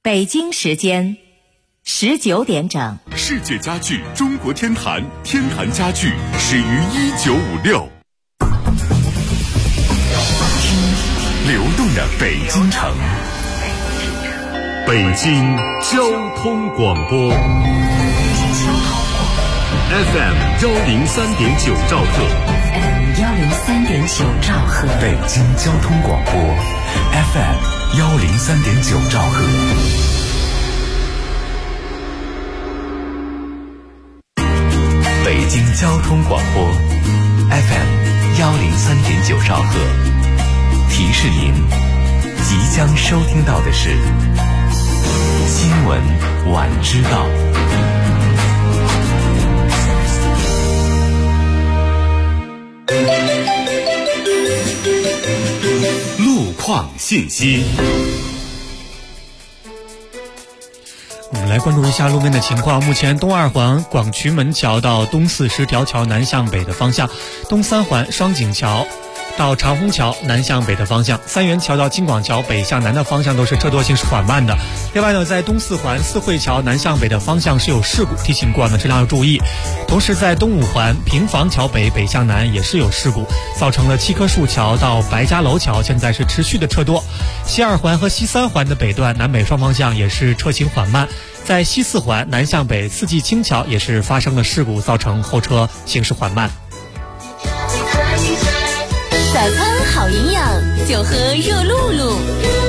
北京时间19点整。 世界家具中国天坛，天坛家具始于1956。流动的北京城，北京交通广播 FM103.9兆赫 103.9兆赫， 北京交通广播 FM103.9兆赫。北京交通广播 FM103.9兆赫，提示您即将收听到的是新闻晚知道。路况信息。 我们来关注一下路面的情况。目前东二环广渠门桥到东四十条桥南向北的方向，东三环双井桥到长虹桥南向北的方向，三元桥到金广桥北向南的方向都是车多行驶缓慢的。另外呢，在东四环四惠桥南向北的方向是有事故，提醒过往的车辆要注意。同时在东五环平房桥北北向南也是有事故，造成了七棵树桥到白家楼桥现在是持续的车多。西二环和西三环的北段南北双方向也是车行缓慢。在西四环南向北四季青桥也是发生了事故，造成后车行驶缓慢。 早餐好营养，就喝热露露。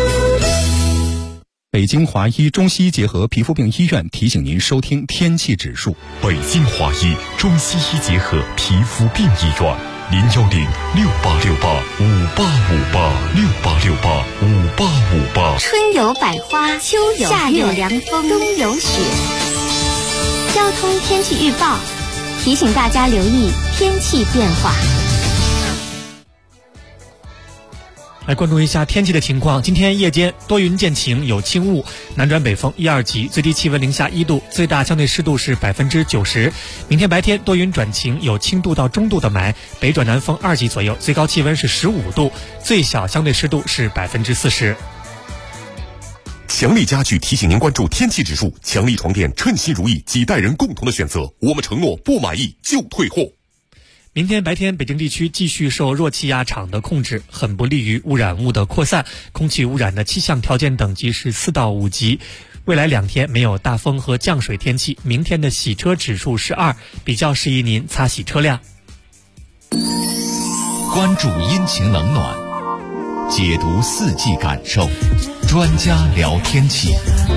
北京华医中西医结合皮肤病医院提醒您收听天气指数。 北京华医中西医结合皮肤病医院，0106868586868，686858。 春有百花，秋有夏有凉风，冬有雪。交通天气预报提醒大家留意天气变化。 来关注一下天气的情况。今天夜间多云见晴，有轻雾，南转北风1、2级，最低气温零下1度，最大相对湿度是90%。明天白天多云转晴，有轻度到中度的霾，北转南风2级左右，最高气温是15度，最小相对湿度是40%。 强力家具提醒您关注天气指数，强力床垫称心如意，几代人共同的选择，我们承诺不满意就退货。 明天白天，北京地区继续受弱气压场的控制，很不利于污染物的扩散，空气污染的气象条件等级是4到5级。未来2天没有大风和降水天气，明天的洗车指数是2，比较适宜您擦洗车辆。 关注阴晴冷暖，解读四季感受，专家聊天气。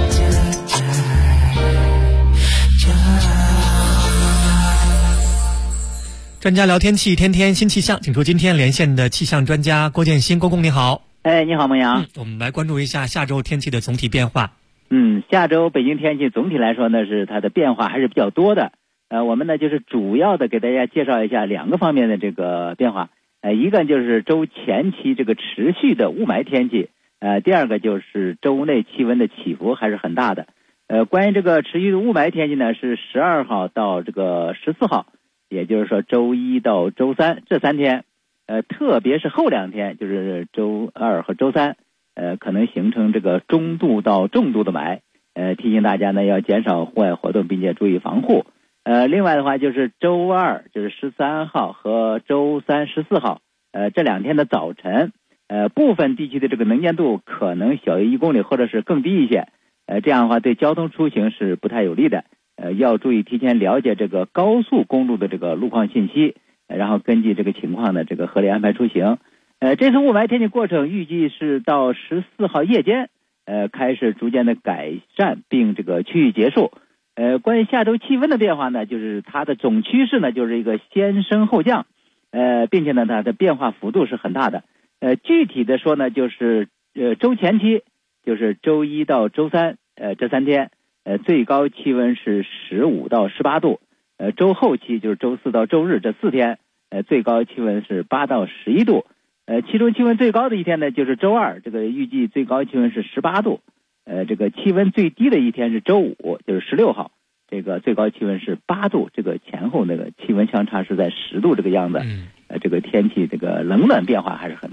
专家聊天气，天天新气象，请出今天连线的气象专家郭建新。公公你好。 你好孟阳。 我们来关注一下下周天气的总体变化。 下周北京天气总体来说呢，是它的变化还是比较多的。我们呢就是主要的给大家介绍一下2个方面的这个变化。一个就是周前期这个持续的雾霾天气，第二个就是周内气温的起伏还是很大的。关于这个持续的雾霾天气呢，是12号到这个14号。也就是说周一到周三这3天，特别是后2天，就是周2和周3，可能形成这个中度到重度的霾，提醒大家呢要减少户外活动，并且注意防护。另外的话就是周2，就是13号和周3、14号，这2天的早晨，部分地区的这个能见度可能小于1公里或者是更低一些，这样的话对交通出行是不太有利的。要注意提前了解这个高速公路的这个路况信息，然后根据这个情况呢，这个合理安排出行。这次雾霾天气过程预计是到14号夜间，开始逐渐的改善，并这个趋于结束。关于下周气温的变化呢，就是它的总趋势呢就是一个先升后降，并且呢它的变化幅度是很大的。具体的说呢，就是周前期，就是周一到周3，这3天。最高气温是15到18度，周后期就是周4到周日这4天，最高气温是8到11度，其中气温最高的一天呢就是周2，这个预计最高气温是18度，这个气温最低的一天是周5，就是16号，这个最高气温是8度，这个前后那个气温相差是在10度这个样子，这个天气这个冷暖变化还是很大的。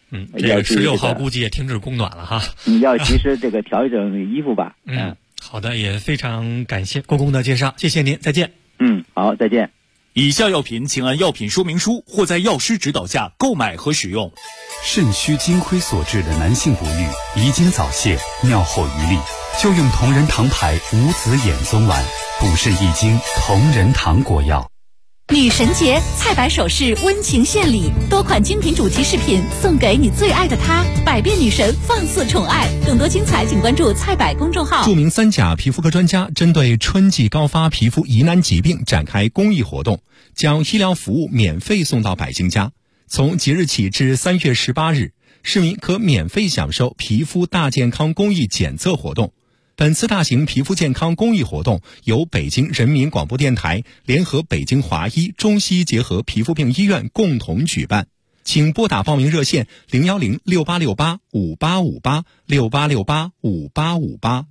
这个16号估计也停止供暖了哈。 你要及时这个调整衣服吧。 好的，也非常感谢公公的介绍，谢谢您，再见。 好，再见。 以下药品请按药品说明书或在药师指导下购买和使用。 肾虚金亏所致的男性不育、遗精早泄、尿后余力，就用同仁堂牌无籽眼松丸，补肾益精，同仁堂果药。 女神节，菜百首饰温情献礼，多款精品主题饰品送给你最爱的她，百变女神放肆宠爱。更多精彩，请关注菜百公众号。 著名3甲皮肤科专家针对春季高发皮肤疑难疾病展开公益活动，将医疗服务免费送到百姓家。从即日起至3月18日，市民可免费享受皮肤大健康公益检测活动。本次大型皮肤健康公益活动由北京人民广播电台联合北京华医中西医结合皮肤病医院共同举办，请拨打报名热线01068685858 68685858。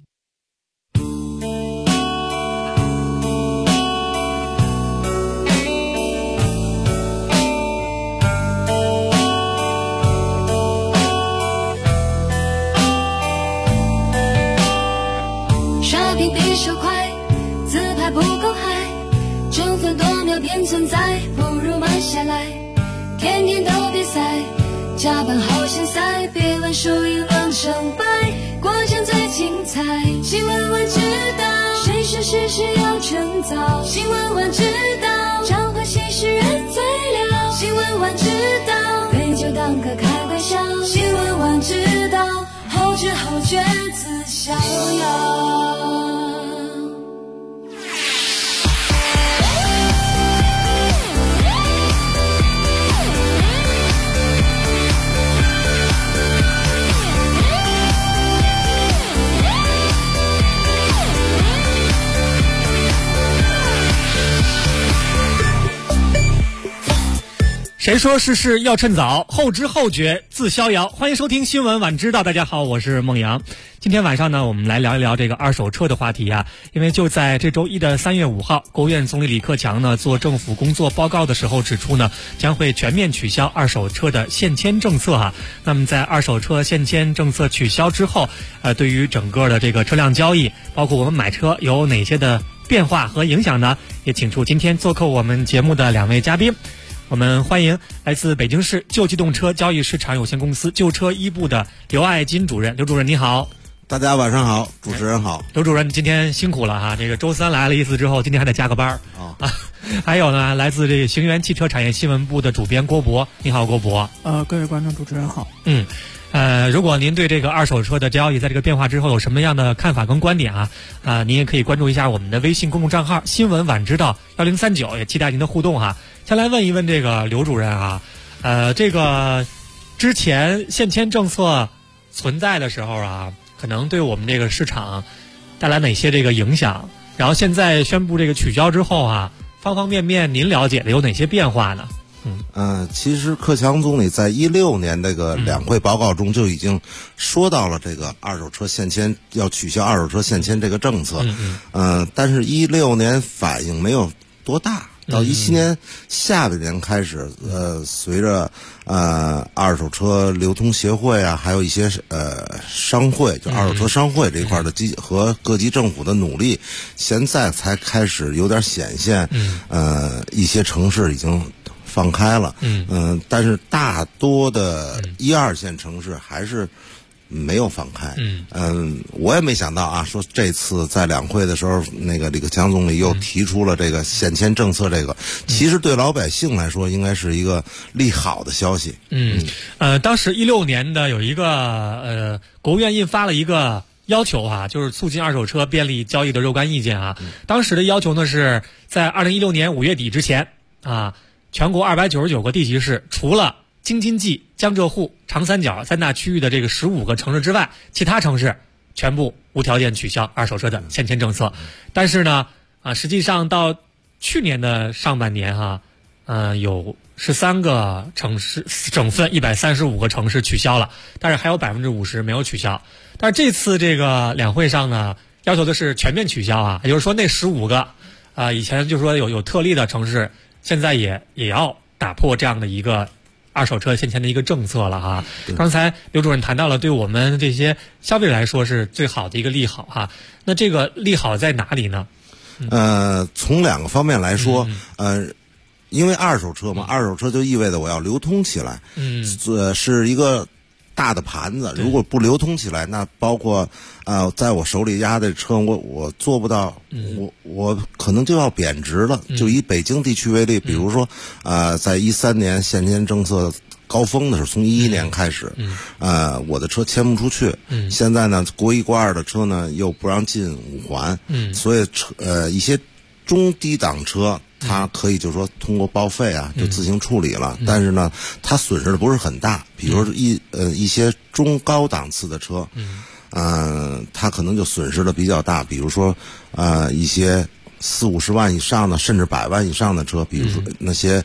比手快，自拍不够嗨，争分夺秒便存在，不如慢下来。天天都比赛，加班好像赛，别问输赢论成败，过程最精彩。新闻晚知道，谁说事实要趁早？新闻晚知道，彰化新视人最了。新闻晚知道，杯酒当歌开玩笑。新闻晚知道，后知后觉自逍遥。 谁说事事要趁早，后知后觉自逍遥。欢迎收听新闻晚知道，大家好，我是孟阳。今天晚上呢，我们来聊一聊这个二手车的话题啊。因为就在这周一的3月5号，国务院总理李克强呢做政府工作报告的时候指出呢，将会全面取消二手车的限迁政策啊。那么在二手车限迁政策取消之后，对于整个的这个车辆交易，包括我们买车有哪些的变化和影响呢？也请出今天做客我们节目的2位嘉宾。我们欢迎来自北京市旧机动车交易市场有限公司旧车一部的刘爱金主任。刘主任你好。 大家晚上好，主持人好。 刘主任今天辛苦了哈，这个周3来了一次之后，今天还得加个班还有呢，来自这个行源汽车产业新闻部的主编郭博。你好，郭博。 各位观众主持人好。 如果您对这个二手车的交易在这个变化之后有什么样的看法跟观点您也可以关注一下我们的微信公众账号新闻晚知道1039，也期待您的互动哈。先来问一问这个刘主任这个之前限迁政策存在的时候可能对我们这个市场带来哪些这个影响？然后现在宣布这个取消之后方方面面您了解的有哪些变化呢？ 其实克强总理在16年这个两会报告中就已经说到了这个二手车限迁，要取消二手车限迁这个政策。但是16年反应没有多大，到17年下半年开始，随着二手车流通协会还有一些商会，就二手车商会这一块的和各级政府的努力，现在才开始有点显现。一些城市已经放开了，但是大多的1、2线城市还是没有放开。我也没想到说这次在两会的时候，那个李克强总理又提出了这个限迁政策，这个其实对老百姓来说应该是一个利好的消息。 当时16年的有一个国务院印发了一个要求就是促进二手车便利交易的若干意见当时的要求呢是在2016年5月底之前全国299个地级市，除了京津冀、江浙沪、长三角3大区域的这个15个城市之外，其他城市全部无条件取消二手车的限迁政策。但是呢，实际上到去年的上半年有13个城市省份135个城市取消了，但是还有50%没有取消。但是这次这个两会上呢，要求的是全面取消也就是说那15个以前就说有特例的城市，现在也要打破这样的一个二手车现前的一个政策了哈。刚才刘主任谈到了对我们这些消费者来说是最好的一个利好哈。那这个利好在哪里呢？ 从2个方面来说，因为二手车嘛，二手车就意味着我要流通起来，是一个大的盘子，如果不流通起来，那包括在我手里压的车，我做不到，我可能就要贬值了。就以北京地区为例，比如说在13年现签政策高峰的时候，从11年开始，我的车迁不出去，现在呢，国1国2的车呢又不让进5环，所以一些中低档车。它可以就是说通过报废啊就自行处理了，但是呢它损失的不是很大，比如一些中高档次的车，它可能就损失的比较大，比如说一些40-50万以上的甚至100万以上的车，比如说那些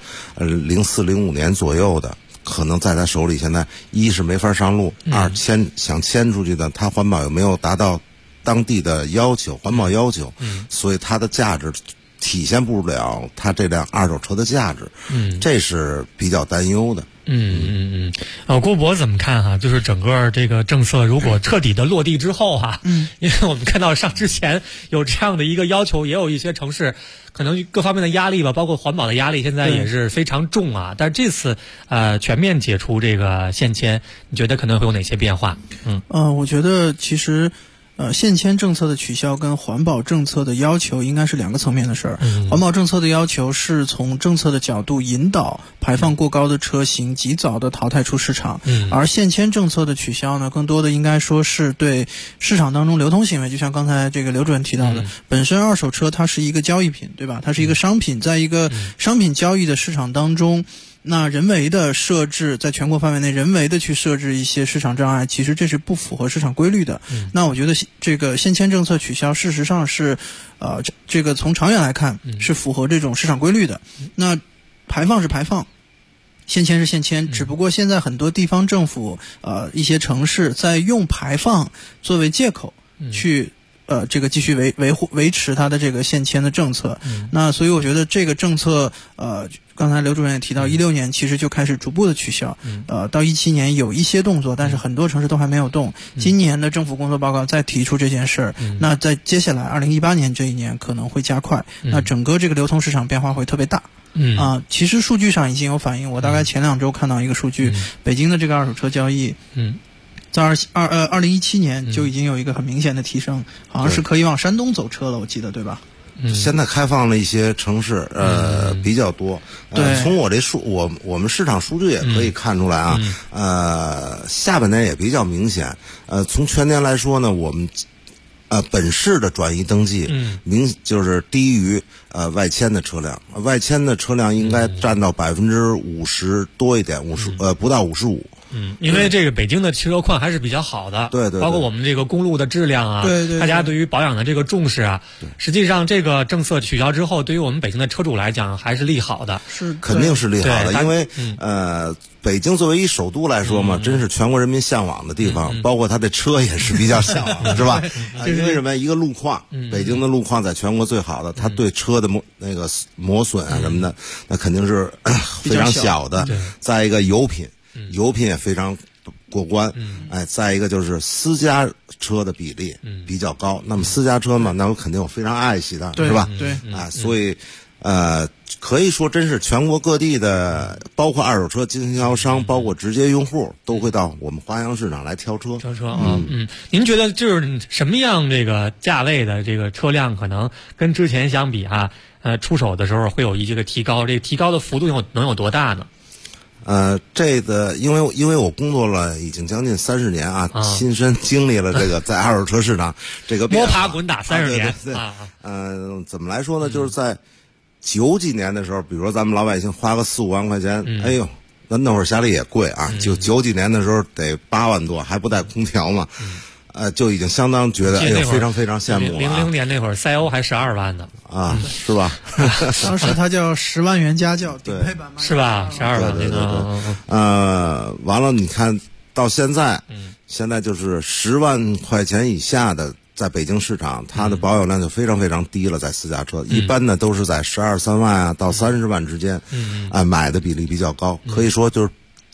04-05年左右的，可能在他手里现在一是没法上路，二想迁出去的，它环保又没有达到当地的环保要求，所以它的价值体现不了它这辆二手车的价值，这是比较担忧的。 郭博怎么看哈？就是整个这个政策如果彻底的落地之后哈，因为我们看到之前有这样的一个要求，也有一些城市可能各方面的压力吧，包括环保的压力，现在也是非常重啊。但是这次全面解除这个限迁，你觉得可能会有哪些变化？ 我觉得其实。限迁政策的取消跟环保政策的要求应该是2个层面的事儿。环保政策的要求是从政策的角度引导排放过高的车型及早的淘汰出市场，而限迁政策的取消呢，更多的应该说是对市场当中流通行为，就像刚才这个刘主任提到的，本身二手车它是一个交易品，对吧？它是一个商品，在一个商品交易的市场当中。那人为的设置，在全国范围内人为的去设置一些市场障碍，其实这是不符合市场规律的。那我觉得这个限迁政策取消，事实上是，这个从长远来看是符合这种市场规律的。那排放是排放，限迁是限迁，只不过现在很多地方政府，一些城市在用排放作为借口去。这个继续维持它的这个限迁的政策，那所以我觉得这个政策，刚才刘主任也提到，16年其实就开始逐步的取消，到17年有一些动作，但是很多城市都还没有动。今年的政府工作报告再提出这件事儿，那在接下来2018年这一年可能会加快，那整个这个流通市场变化会特别大。其实数据上已经有反映，我大概前2周看到一个数据，北京的这个二手车交易，在2017年就已经有一个很明显的提升，好像是可以往山东走车了，我记得对吧？ 现在开放了一些城市，比较多。从我这我们市场数据也可以看出来啊，下半年也比较明显。从全年来说呢，我们本市的转移登记，就是低于外迁的车辆，外迁的车辆应该占到50%多一点，50%不到55%。 因为这个北京的汽车况还是比较好的， 对， 包括我们这个公路的质量啊，大家对于保养的这个重视啊，实际上这个政策取消之后，对于我们北京的车主来讲还是利好的， 肯定是利好的，因为北京作为一首都来说嘛，真是全国人民向往的地方，包括它的车也是比较向往，是吧？因为什么？一个路况，北京的路况在全国最好的，它对车的磨损啊什么的，那肯定是非常小的。再一个油品也非常过关，再一个就是私家车的比例比较高。那么私家车嘛，那我肯定有非常爱惜的，是吧？ 对， 所以可以说真是全国各地的，包括二手车经销商，包括直接用户，都会到我们华阳市场来挑车。 您觉得就是什么样这个价位的这个车辆，可能跟之前相比出手的时候会有一个提高？这个提高的幅度能有多大呢？ 这个因为我工作了已经将近30年啊，亲身经历了这个在二手车市场这个摸爬滚打30年。 怎么来说呢？就是在90几年的时候，比如说咱们老百姓花个4-5万块钱，哎呦，那会儿家里也贵啊，就90几年的时候得8万多，还不带空调嘛。就已经相当觉得非常非常羡慕了。 00年那会儿，赛欧还12万呢啊，是吧？ 当时它叫10万元家轿，顶配版是吧？12万那个。完了，你看到现在，现在就是10万块钱以下的，在北京市场，它的保有量就非常非常低了，在私家车，一般呢都是在12、13万到30万之间，买的比例比较高，可以说就是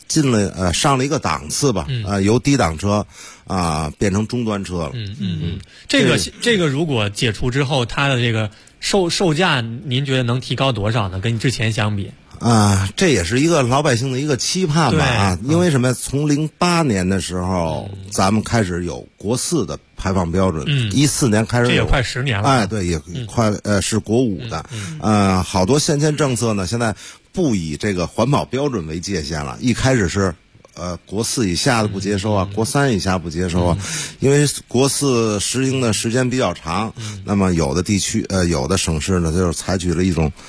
上了一个档次吧，由低档车变成中端车了。 这个如果解除之后，它的这个售价，您觉得能提高多少呢？跟之前相比？ 这也是一个老百姓的一个期盼吧因为什么？从08年的时候，咱们开始有国4的排放标准，14年开始有， 这也快10年了。 对，也快是国5的。好多先前政策呢，现在不以这个环保标准为界限了，一开始是国4以下的不接收国3以下不接收因为国4实行的时间比较长，那么有的地区有的省市呢，就是采取了一种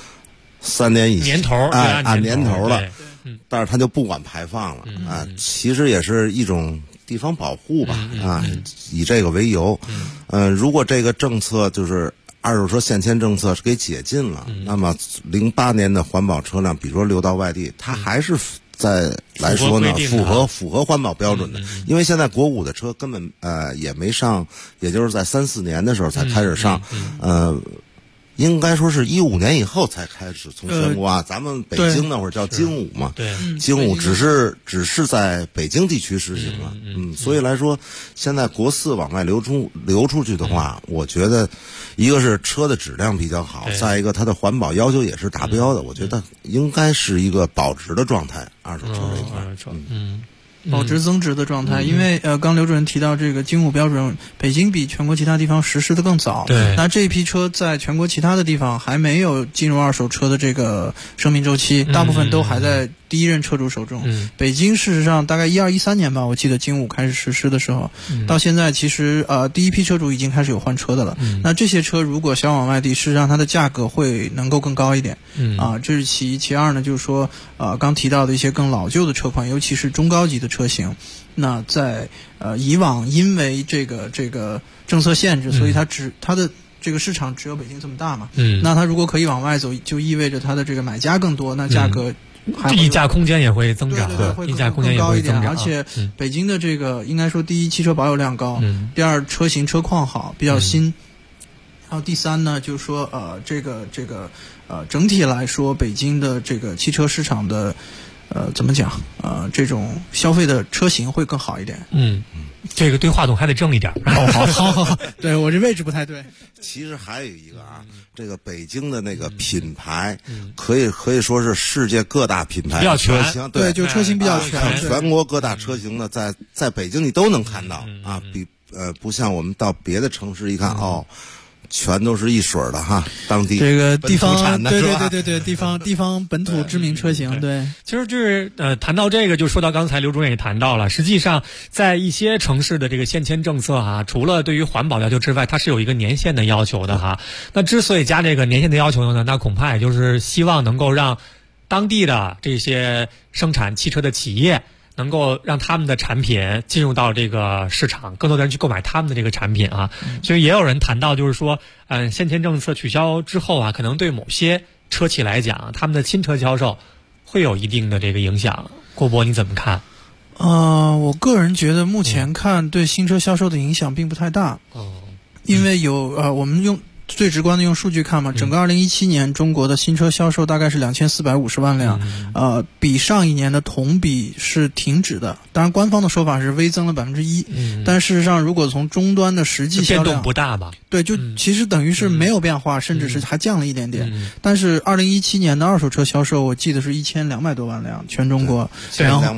3年以年头按年头了，但是他就不管排放了其实也是一种地方保护吧以这个为由，如果这个政策就是二手车限迁政策是给解禁了，那么08年的环保车辆，比如说流到外地，它还是再来说呢符合环保标准的，因为现在国5的车根本也没上，也就是在3、4年的时候才开始上，应该说是15年以后才开始从全国咱们北京那会儿叫京5嘛，京5只是在北京地区实行了，所以来说，现在国4往外流出去的话，我觉得一个是车的质量比较好，再一个它的环保要求也是达标的，我觉得应该是一个保值的状态，二手车这一块， 保值增值的状态，因为刚刘主任提到这个京5标准，北京比全国其他地方实施的更早。 对， 那这一批车在全国其他的地方还没有进入二手车的这个生命周期，大部分都还在第一任车主手中。北京事实上大概12、13年吧，我记得京5开始实施的时候，到现在其实第一批车主已经开始有换车的了。那这些车如果销往外地，事实上它的价格会能够更高一点。这是其一。其二呢，就是说刚提到的一些更老旧的车款，尤其是中高级的车型，那在以往因为这个政策限制，所以它的这个市场只有北京这么大嘛。那它如果可以往外走，就意味着它的这个买家更多，那价格溢价空间也会增长，溢价空间也会增长。 而且北京的这个应该说，第一，汽车保有量高；第二，车型车况好，比较新。然后第三呢，就是说整体来说，北京的这个汽车市场的怎么讲这种消费的车型会更好一点。 这个对话筒还得正一点。 好，对我这位置不太对。 其实还有一个这个北京的那个品牌，可以说是世界各大品牌比较车型， 对，就车型比较全， 全国各大车型呢，在北京你都能看到不像我们到别的城市一看全都是一水的当地这个地方产的， 对，地方本土知名车型，对。 其实就是谈到这个，就说到刚才刘主任也谈到了，实际上在一些城市的这个限迁政策除了对于环保要求之外，它是有一个年限的要求的那之所以加这个年限的要求呢，那恐怕也就是希望能够让当地的这些生产汽车的企业，能够让他们的产品进入到这个市场，更多的人去购买他们的这个产品所以也有人谈到，就是说，限迁政策取消之后可能对某些车企来讲，他们的新车销售会有一定的这个影响。郭博，你怎么看？ 我个人觉得目前看对新车销售的影响并不太大。因为我们用最直观的用数据看嘛，整个2017年中国的新车销售大概是2450万辆，比上一年的同比是停止的。当然，官方的说法是微增了1%，但事实上，如果从终端的实际销量变动不大吧？ 对，就其实等于是没有变化，甚至是还降了一点点。但是2017年的二手车销售，我记得是1200多万辆，全中国，然后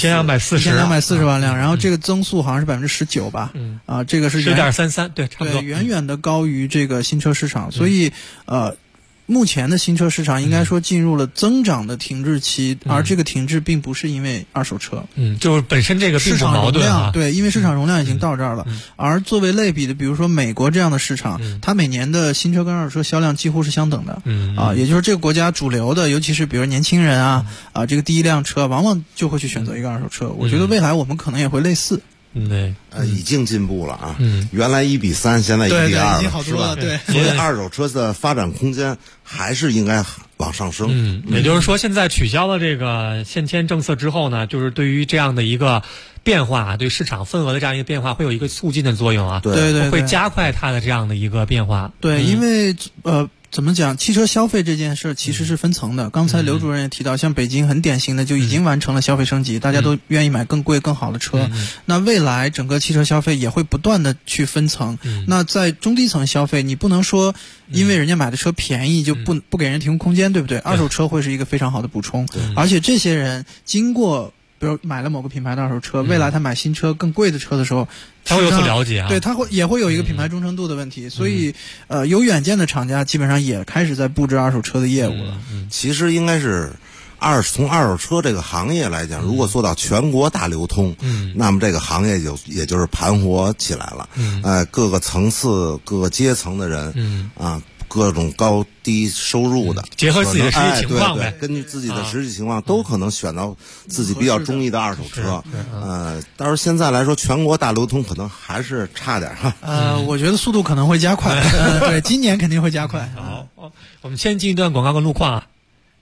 1240万辆，然后这个增速好像是19%吧？这个是 10.33%，对，差不多， 远远的高于这个新车市场，所以目前的新车市场应该说进入了增长的停滞期，而这个停滞并不是因为二手车， 就是本身这个并不矛盾对，因为市场容量已经到这儿了。而作为类比的，比如说美国这样的市场，它每年的新车跟二手车销量几乎是相等的，也就是这个国家主流的，尤其是比如年轻人这个第一辆车往往就会去选择一个二手车。我觉得未来我们可能也会类似。 对， 已经进步了原来1:3，现在1:2了， 已经好多了，对。 所以二手车的发展空间还是应该往上升。 也就是说，现在取消了这个限迁政策之后呢，就是对于这样的一个变化，对市场份额的这样一个变化，会有一个促进的作用对， 会加快它的这样的一个变化。 对，因为怎么讲？汽车消费这件事其实是分层的。刚才刘主任也提到，像北京很典型的就已经完成了消费升级，大家都愿意买更贵更好的车。那未来整个汽车消费也会不断的去分层。那在中低层消费，你不能说因为人家买的车便宜就不给人提供空间，对不对？二手车会是一个非常好的补充。而且这些人经过比如买了某个品牌的二手车，未来他买新车更贵的车的时候， 他会有所了解啊。 对，他也会有一个品牌忠诚度的问题，所以有远见的厂家基本上也开始在布置二手车的业务了。 其实应该是从二手车这个行业来讲，如果做到全国大流通，那么这个行业也就是盘活起来了。各个层次、各个阶层的人，各种高低收入的， 结合自己的实际情况呗， 根据自己的实际情况，都可能选到自己比较中意的二手车。但是现在来说，全国大流通可能还是差点哈。 我觉得速度可能会加快。对，今年肯定会加快。 好，我们先进一段广告跟路况啊。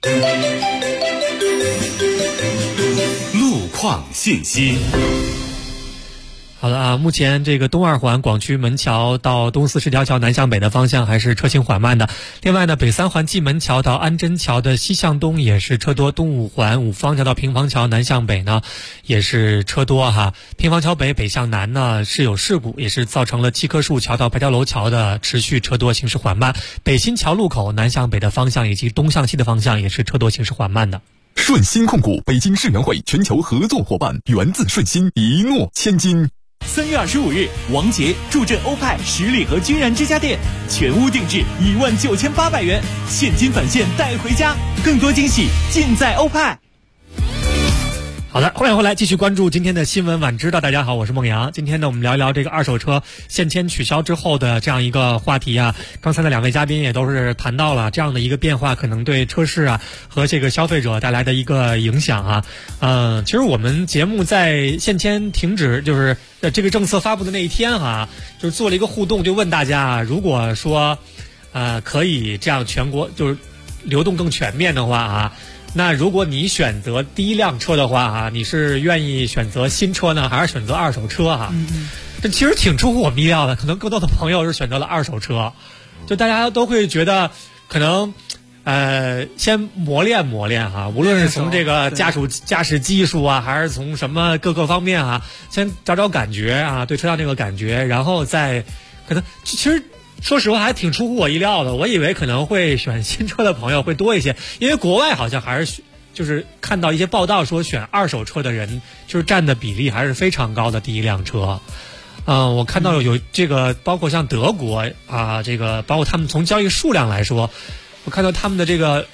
路况信息。 好的啊，目前这个东二环广渠门桥到东四十条桥南向北的方向还是车行缓慢的。另外呢，北三环蓟门桥到安贞桥的西向东也是车多，东五环五方桥到平房桥南向北呢也是车多哈。平房桥北北向南呢是有事故，也是造成了七棵树桥到白条楼桥的持续车多，行驶缓慢。北新桥路口南向北的方向以及东向西的方向也是车多，行驶缓慢的。 顺鑫控股北京世园会全球合作伙伴，源自顺鑫，一诺千金。 3月25日，王杰助阵欧派十里河君然之家店，全屋定制19800元，现金返现带回家，更多惊喜尽在欧派。 好的，欢迎回来，继续关注今天的新闻晚知道。大家好，我是孟阳。今天呢，我们聊一聊这个二手车限迁取消之后的这样一个话题啊。刚才的两位嘉宾也都是谈到了这样的一个变化可能对车市啊和这个消费者带来的一个影响啊。其实我们节目在限迁停止，就是这个政策发布的那一天哈，就是做了一个互动，就问大家，如果说可以这样全国就是流动更全面的话啊。那如果你选择第一辆车的话啊，你是愿意选择新车呢，还是选择二手车哈？这其实挺出乎我们意料的，可能更多的朋友是选择了二手车，就大家都会觉得可能先磨练哈，无论是从这个驾驶技术啊，还是从什么各个方面啊，先找感觉啊，对车辆这个感觉，然后再可能其实。说实话还挺出乎我意料的，我以为可能会选新车的朋友会多一些，因为国外好像还是就是看到一些报道说选二手车的人就是占的比例还是非常高的第一辆车。我看到有这个包括像德国啊，这个包括他们从交易数量来说，我看到他们的这个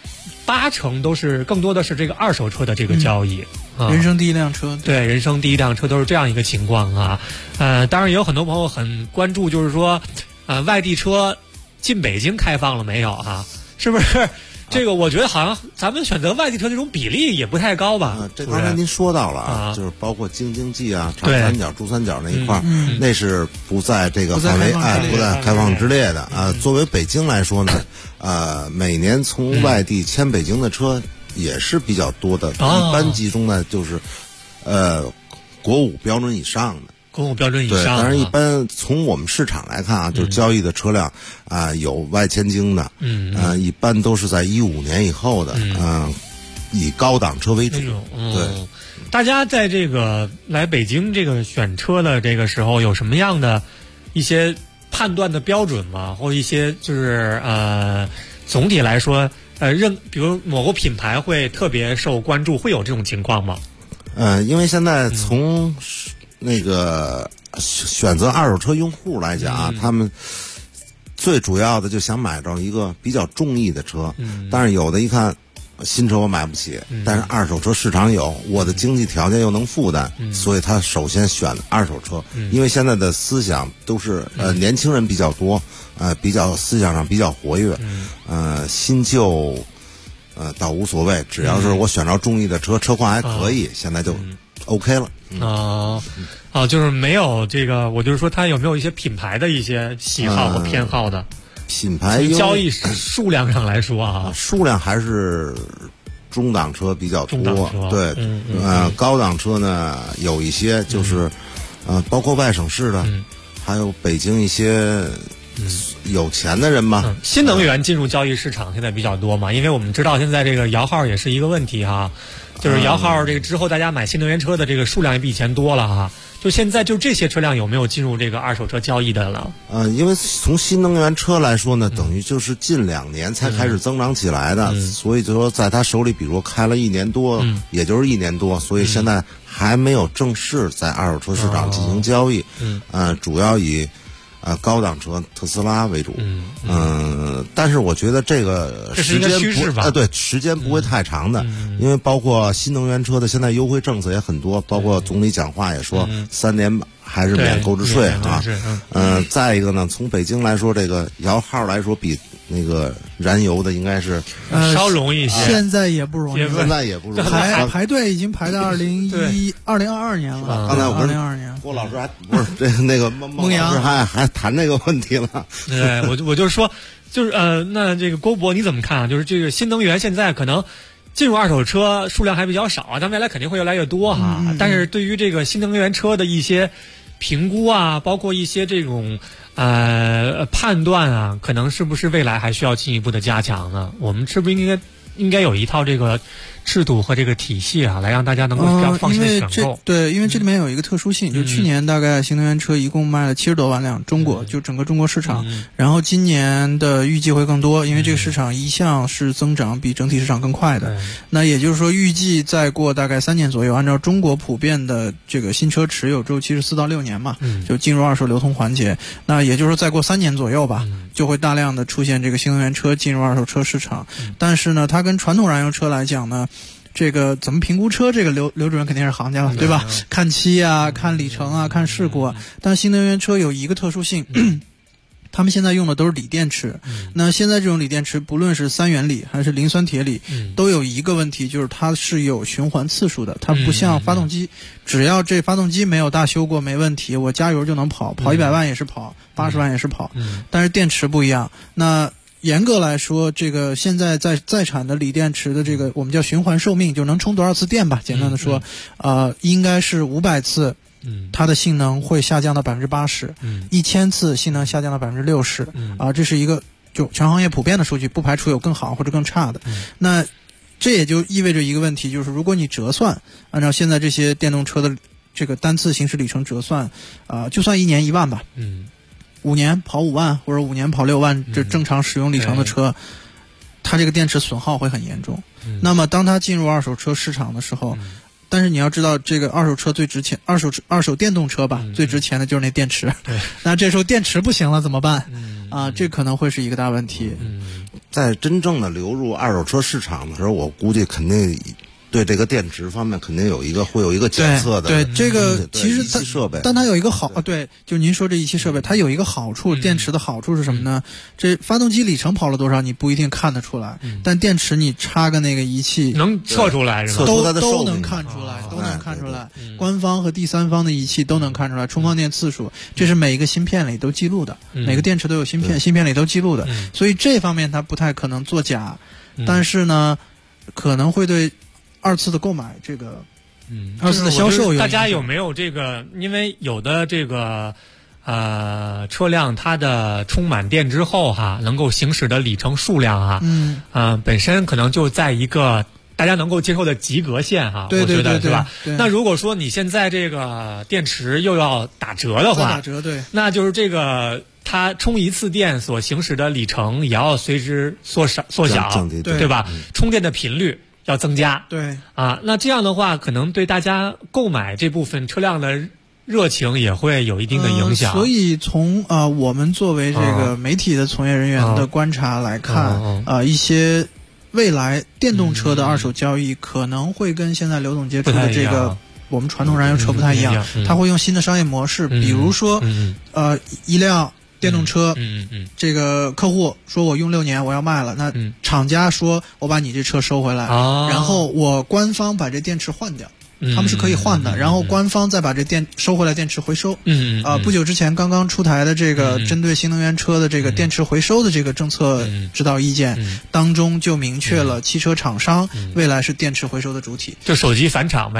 80%都是更多的是这个二手车的这个交易。 人生第一辆车， 对，人生第一辆车都是这样一个情况啊。当然也有很多朋友很关注，就是说外地车进北京开放了没有啊？是不是？这个我觉得好像咱们选择外地车这种比例也不太高吧？ 这刚才您说到了啊，就是包括京津冀啊、长三角、珠三角那一块，那是不在这个范围不在开放之列的啊。作为北京来说呢，每年从外地迁北京的车也是比较多的，一般集中的就是国5标准以上的。 公务标准以上， 对，当然一般从我们市场来看啊，就是交易的车辆有外迁京的，一般都是在15年以后的，以高档车为主。对， 大家在这个来北京这个选车的这个时候，有什么样的一些判断的标准吗？或一些就是总体来说，比如某个品牌会特别受关注，会有这种情况吗？ 因为现在从那个选择二手车用户来讲啊，他们最主要的就想买着一个比较中意的车，但是有的一看新车我买不起，但是二手车市场有，我的经济条件又能负担，所以他首先选二手车，因为现在的思想都是年轻人比较多，比较思想上比较活跃，新旧倒无所谓，只要是我选着中意的车，车况还可以，现在就 OK 了。 就是没有这个，我就是说他有没有一些品牌的一些喜好和偏好的？ 品牌交易数量上来说啊， 数量还是中档车比较多，对，高档车呢有一些就是包括外省市的，还有北京一些有钱的人嘛。 新能源进入交易市场现在比较多嘛，因为我们知道现在这个摇号也是一个问题哈，就是摇号这个之后大家买新能源车的这个数量也比以前多了哈。就现在就这些车辆有没有进入这个二手车交易的了？ 因为从新能源车来说呢，等于就是近2年才开始增长起来的，所以就说在他手里，比如开了1年多，也就是1年多，所以现在还没有正式在二手车市场进行交易。主要以高档车特斯拉为主。但是我觉得这个时间对，时间不会太长的，因为包括新能源车的现在优惠政策也很多，包括总理讲话也说3年还是免购置税啊。再一个呢，从北京来说，这个摇号来说比那个燃油的应该是稍容易一些， 现在也不容易，排队已经排到2022年了。 刚才我跟 2022年， 郭老师还不是那个孟老师还谈这个问题了。 对，我就是说，就是那这个郭博你怎么看啊？就是这个新能源现在可能进入二手车数量还比较少啊，但未来肯定会越来越多哈。但是对于这个新能源车的一些评估啊，包括一些这种判断啊，可能是不是未来还需要进一步的加强呢？我们是不是应该有一套这个制度和这个体系啊，来让大家能够比较放心的选购。 因为这里面有一个特殊性，就去年大概新能源车一共卖了70多万辆，就整个中国市场。然后今年的预计会更多，因为这个市场一向是增长比整体市场更快的。那也就是说，预计再过大概3年左右，按照中国普遍的这个新车持有周期是4到6年嘛，就进入二手流通环节。那也就是说，再过3年左右吧，就会大量的出现这个新能源车进入二手车市场。但是呢，它跟传统燃油车来讲呢，这个怎么评估车，这个刘主任肯定是行家了，对吧？看期啊，看里程啊，看事故啊。但新能源车有一个特殊性，他们现在用的都是锂电池。那现在这种锂电池，不论是3元锂还是磷酸铁锂，都有一个问题，就是它是有循环次数的。它不像发动机，只要这发动机没有大修过没问题，我加油就能跑100万也是跑，80万也是跑。但是电池不一样。那严格来说，这个现在在产的锂电池的这个我们叫循环寿命，就能充多少次电吧，简单的说，应该是500次，它的性能会下降到80%，1000次性能下降到60%，这是一个就全行业普遍的数据，不排除有更好或者更差的。那这也就意味着一个问题，就是如果你折算，按照现在这些电动车的这个单次行驶里程折算，就算1年1万吧，5年跑5万或者5年跑6万，这正常使用里程的车，它这个电池损耗会很严重。那么当它进入二手车市场的时候，但是你要知道，这个二手车最值钱，二手电动车吧，最值钱的就是那电池。那这时候电池不行了怎么办？这可能会是一个大问题。 在真正的流入二手车市场的时候，我估计肯定对这个电池方面肯定会有一个检测的。 对这个其实它设备， 但它有一个对，就您说这仪器设备，它有一个好处，电池的好处是什么呢？这发动机里程跑了多少你不一定看得出来，但电池你插个那个仪器能测出来，是吧？ 都能看出来，都能看出来。官方和第三方的仪器都能看出来充放电次数，这是每一个芯片里都记录的，每个电池都有芯片，芯片里都记录的，所以这方面它不太可能作假，但是呢，可能会对二次的购买这个，二次的销售大家有没有这个？因为有的这个车辆它的充满电之后能够行驶的里程数量本身可能就在一个大家能够接受的及格线我觉得是吧？那如果说你现在这个电池又要打折的话，那就是这个它充一次电所行驶的里程也要随之缩小，对吧？充电的频率要增加，那这样的话，可能对大家购买这部分车辆的热情也会有一定的影响。 所以从我们作为这个媒体的从业人员的观察来看，一些未来电动车的二手交易可能会跟现在刘总接触的这个我们传统燃油车不太一样，它会用新的商业模式，比如说一辆电动车，这个客户说我用6年我要卖了，那厂家说我把你这车收回来，然后我官方把这电池换掉，他们是可以换的，然后官方再把这收回来电池回收。不久之前刚刚出台的这个针对新能源车的这个电池回收的这个政策指导意见当中就明确了汽车厂商未来是电池回收的主体， 就手机返厂呗。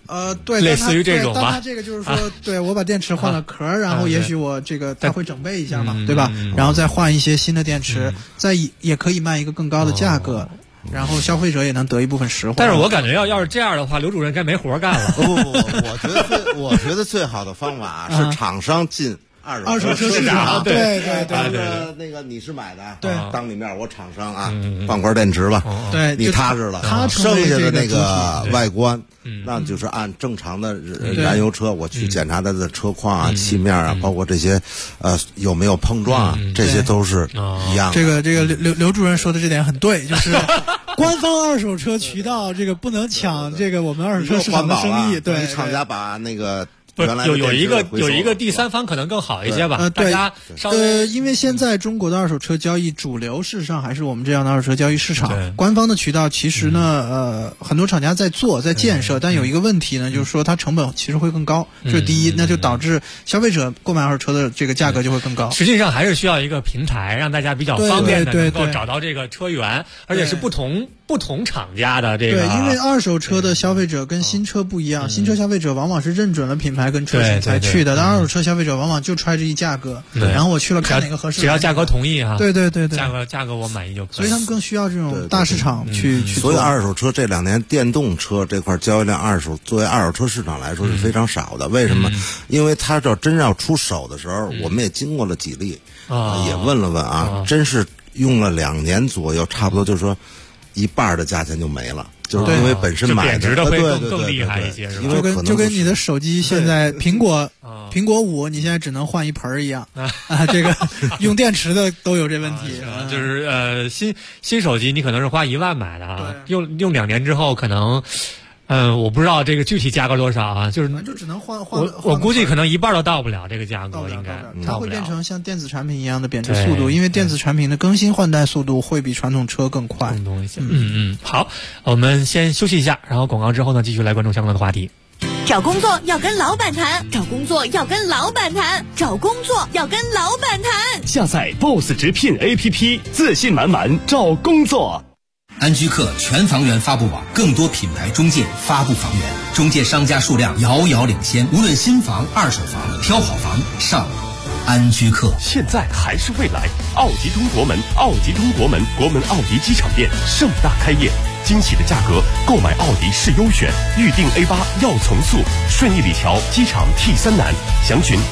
对， 类似于这种吧。 但它这个就是说，对我把电池换了壳，然后也许我这个它会整备一下嘛，对吧？然后再换一些新的电池，再也可以卖一个更高的价格。然后消费者也能得一部分实惠。 但是我感觉要是这样的话，刘主任该没活干了。 不，我觉得最好的方法是厂商进二手车市场。 对， 那个你是买的， 对， 当你面我厂商啊，放块电池吧， 对， 你踏实了。剩下的那个外观，那就是按正常的燃油车，我去检查它的车况啊、漆面啊，包括这些有没有碰撞啊，这些都是一样的。 这个刘主任说的这点很对，就是官方二手车渠道这个不能抢这个我们二手车市场的生意。对， 厂家把那个。 有一个第三方可能更好一些吧。大家稍微因为现在中国的二手车交易主流事实上还是我们这样的二手车交易市场。官方的渠道其实呢，很多厂家在建设，但有一个问题呢，就是说它成本其实会更高。这是第一，那就导致消费者购买二手车的这个价格就会更高。 实际上还是需要一个平台，让大家比较方便的能够找到这个车源，而且是不同厂家的这个。 对，因为二手车的消费者跟新车不一样，新车消费者往往是认准了品牌跟车型才去的，但二手车消费者往往就揣着一价格，然后我去了看哪个合适， 只要价格同意啊。 对， 价格我满意就可以。 所以他们更需要这种大市场去。 所以二手车这2年电动车这块交易量作为二手车市场来说是非常少的。为什么？因为它真要出手的时候，我们也经过了几例，也问了问啊，真是用了2年左右，差不多就是说一半的价钱就没了。就是因为本身买的会更厉害一些，是吧？ 就跟你的手机现在苹果5，你现在只能换一盆一样啊，这个用电池的都有这问题。 就是新手机你可能是花1万买的啊，用2年之后可能。我不知道这个具体价格多少啊，就只能换。 我估计可能一半都到不了这个价格，应该它会变成像电子产品一样的贬值速度，因为电子产品的更新换代速度会比传统车更快。 更多一些。好，我们先休息一下，然后广告之后呢，继续来关注相关的话题。 找工作要跟老板谈，找工作要跟老板谈，找工作要跟老板谈。 下载 BOSS 直聘 APP， 自信满满找工作。 安居客全房源发布网，更多品牌中介发布房源，中介商家数量遥遥领先。无论新房、二手房，挑好房上安居客。 现在还是未来，奥迪中国门奥迪机场店盛大开业，惊喜的价格，购买奥迪是优选，预定 A8要从速。顺义里桥机场 T3南，详询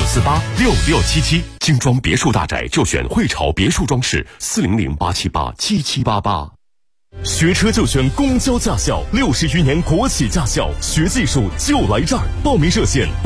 69486677。精装别墅大宅就选汇潮别墅装饰，400-878-7788。学车就选公交驾校，60余年国企驾校，学技术就来这儿。报名热线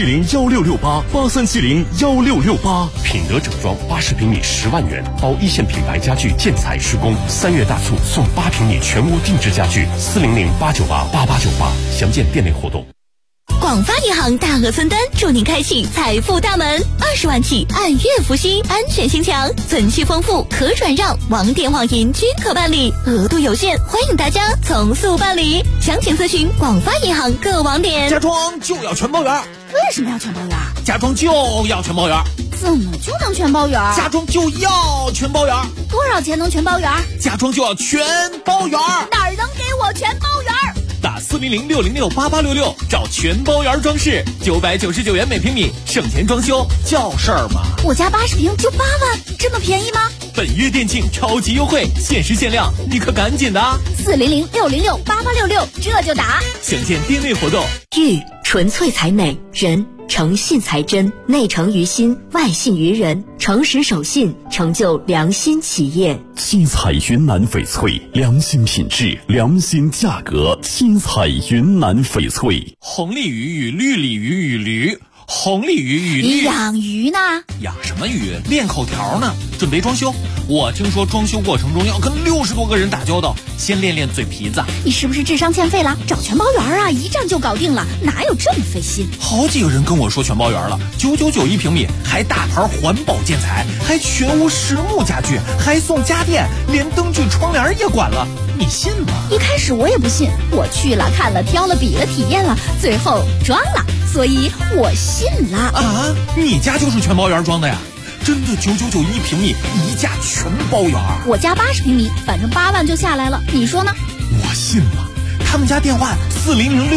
83701668，83701668。品德整装80平米10万元，包一线品牌家具建材施工，3月大促送8平米全屋定制家具，400-898-8898。详见店内活动。 广发银行大额存单祝您开启财富大门，20万起按月付息，安全性强，存期丰富，可转让，网点网银均可办理，额度有限，欢迎大家从速办理。详情咨询广发银行各网点。 家装就要全包圆。 为什么要全包圆？ 家装就要全包圆。 怎么就能全包圆？ 家装就要全包圆。 多少钱能全包圆？ 家装就要全包圆。 哪儿能给我全包圆？ 打400-606-8866找全包圆装饰，999元每平米，省钱装修叫事儿吗？ 我家80平就8万，这么便宜吗？ 本月店庆超级优惠，限时限量，你可赶紧的！400-606-8866，这就打。详见店内活动。 玉纯粹才美，人诚信才真，内诚于心，外信于人，诚实守信，成就良心企业。 七彩云南翡翠，良心品质，良心价格。七彩云南翡翠。 红鲤鱼与绿鲤鱼与驴，红鲤鱼与你养鱼呢？ 养什么鱼？练口条呢，准备装修。我听说装修过程中要跟60多个人打交道，先练练嘴皮子。 你是不是智商欠费了？找全包圆啊，一站就搞定了，哪有这么费心？ 好几个人跟我说全包圆了，999一平米，还大牌环保建材，还全屋实木家具，还送家电，连灯具窗帘也管了，你信吗？ 一开始我也不信，我去了看了挑了比了体验了，最后装了，所以我信了。 啊，你家就是全包圆装的呀？真的999一平米，一价全包圆。 我家80平米，反正8万就下来了，你说呢？ 我信了。他们家电话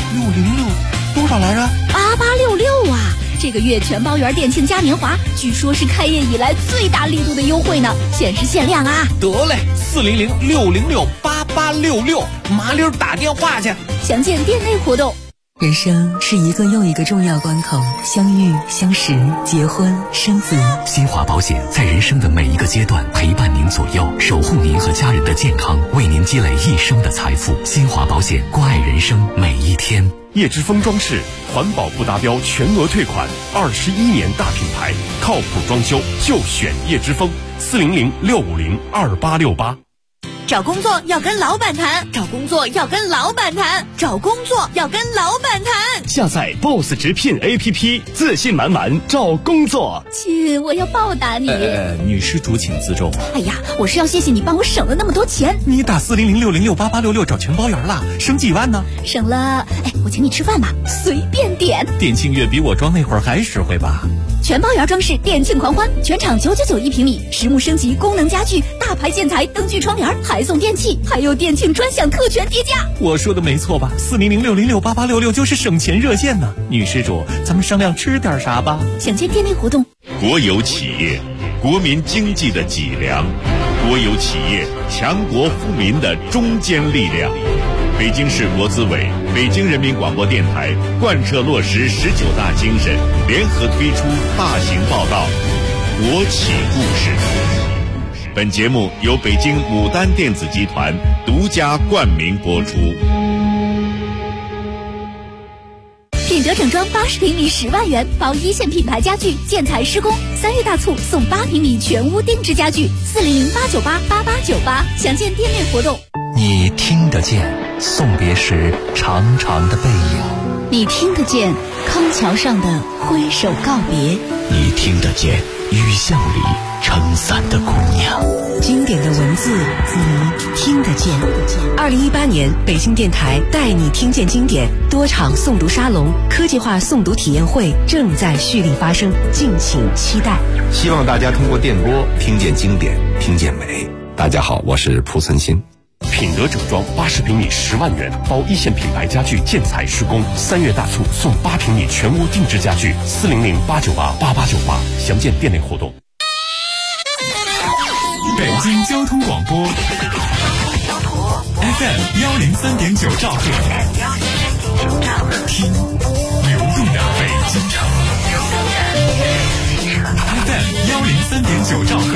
606多少来着 ？8866啊！这个月全包圆店庆嘉年华，据说是开业以来最大力度的优惠呢，限时限量啊！ 得嘞，400-606-8866，麻溜打电话去。 详见店内活动。 人生是一个又一个重要关口，相遇、相识、结婚、生子。 新华保险在人生的每一个阶段陪伴您左右，守护您和家人的健康，为您积累一生的财富。新华保险，关爱人生每一天。 叶之峰装饰环保不达标全额退款，21年大品牌，靠谱装修就选叶之峰，400-650-2868。 找工作要跟老板谈，找工作要跟老板谈，找工作要跟老板谈。 下载 Boss 直聘 APP， 自信满满找工作。 亲，我要报答你。 女施主请自重。 哎呀，我是要谢谢你帮我省了那么多钱。 你打400-606-8866找全包圆了，省几万呢？ 省了，我请你吃饭吧，随便点。 店庆月比我装那会儿还实惠吧？ 全包圆装饰店庆狂欢，全场999一平米，实木升级功能家具，大牌建材，灯具窗帘，还送电器，还有店庆专享特权叠加。 我说的没错吧？400-606-8866就是省钱热线呢。女施主，咱们商量吃点啥吧？ 详见店内活动。 国有企业，国民经济的脊梁；国有企业，强国富民的中坚力量。北京市国资委、北京人民广播电台贯彻落实19大精神，联合推出大型报道《国企故事》。本节目由北京牡丹电子集团独家冠名播出。 品德整装80平米10万元，包一线品牌家具、建材施工。3月大促送8平米全屋定制家具，400-898-8898。详见店内活动。 你听得见送别时长长的背影， 你听得见康桥上的挥手告别， 你听得见雨巷里撑伞的姑娘。 经典的文字，你听得见。2018年北京电台带你听见经典多场诵读沙龙、科技化诵读体验会正在蓄力发生，敬请期待。 希望大家通过电波听见经典，听见美。大家好，我是蒲存昕。 品德整装80平米10万元，包一线品牌家具、建材施工。3月大促送8平米全屋定制家具，400-898-8898。详见店内活动。 北京交通广播 FM 103.9兆赫，听流动的北京城。FM 103.9兆赫，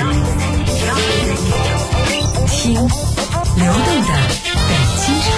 听流动的北京城。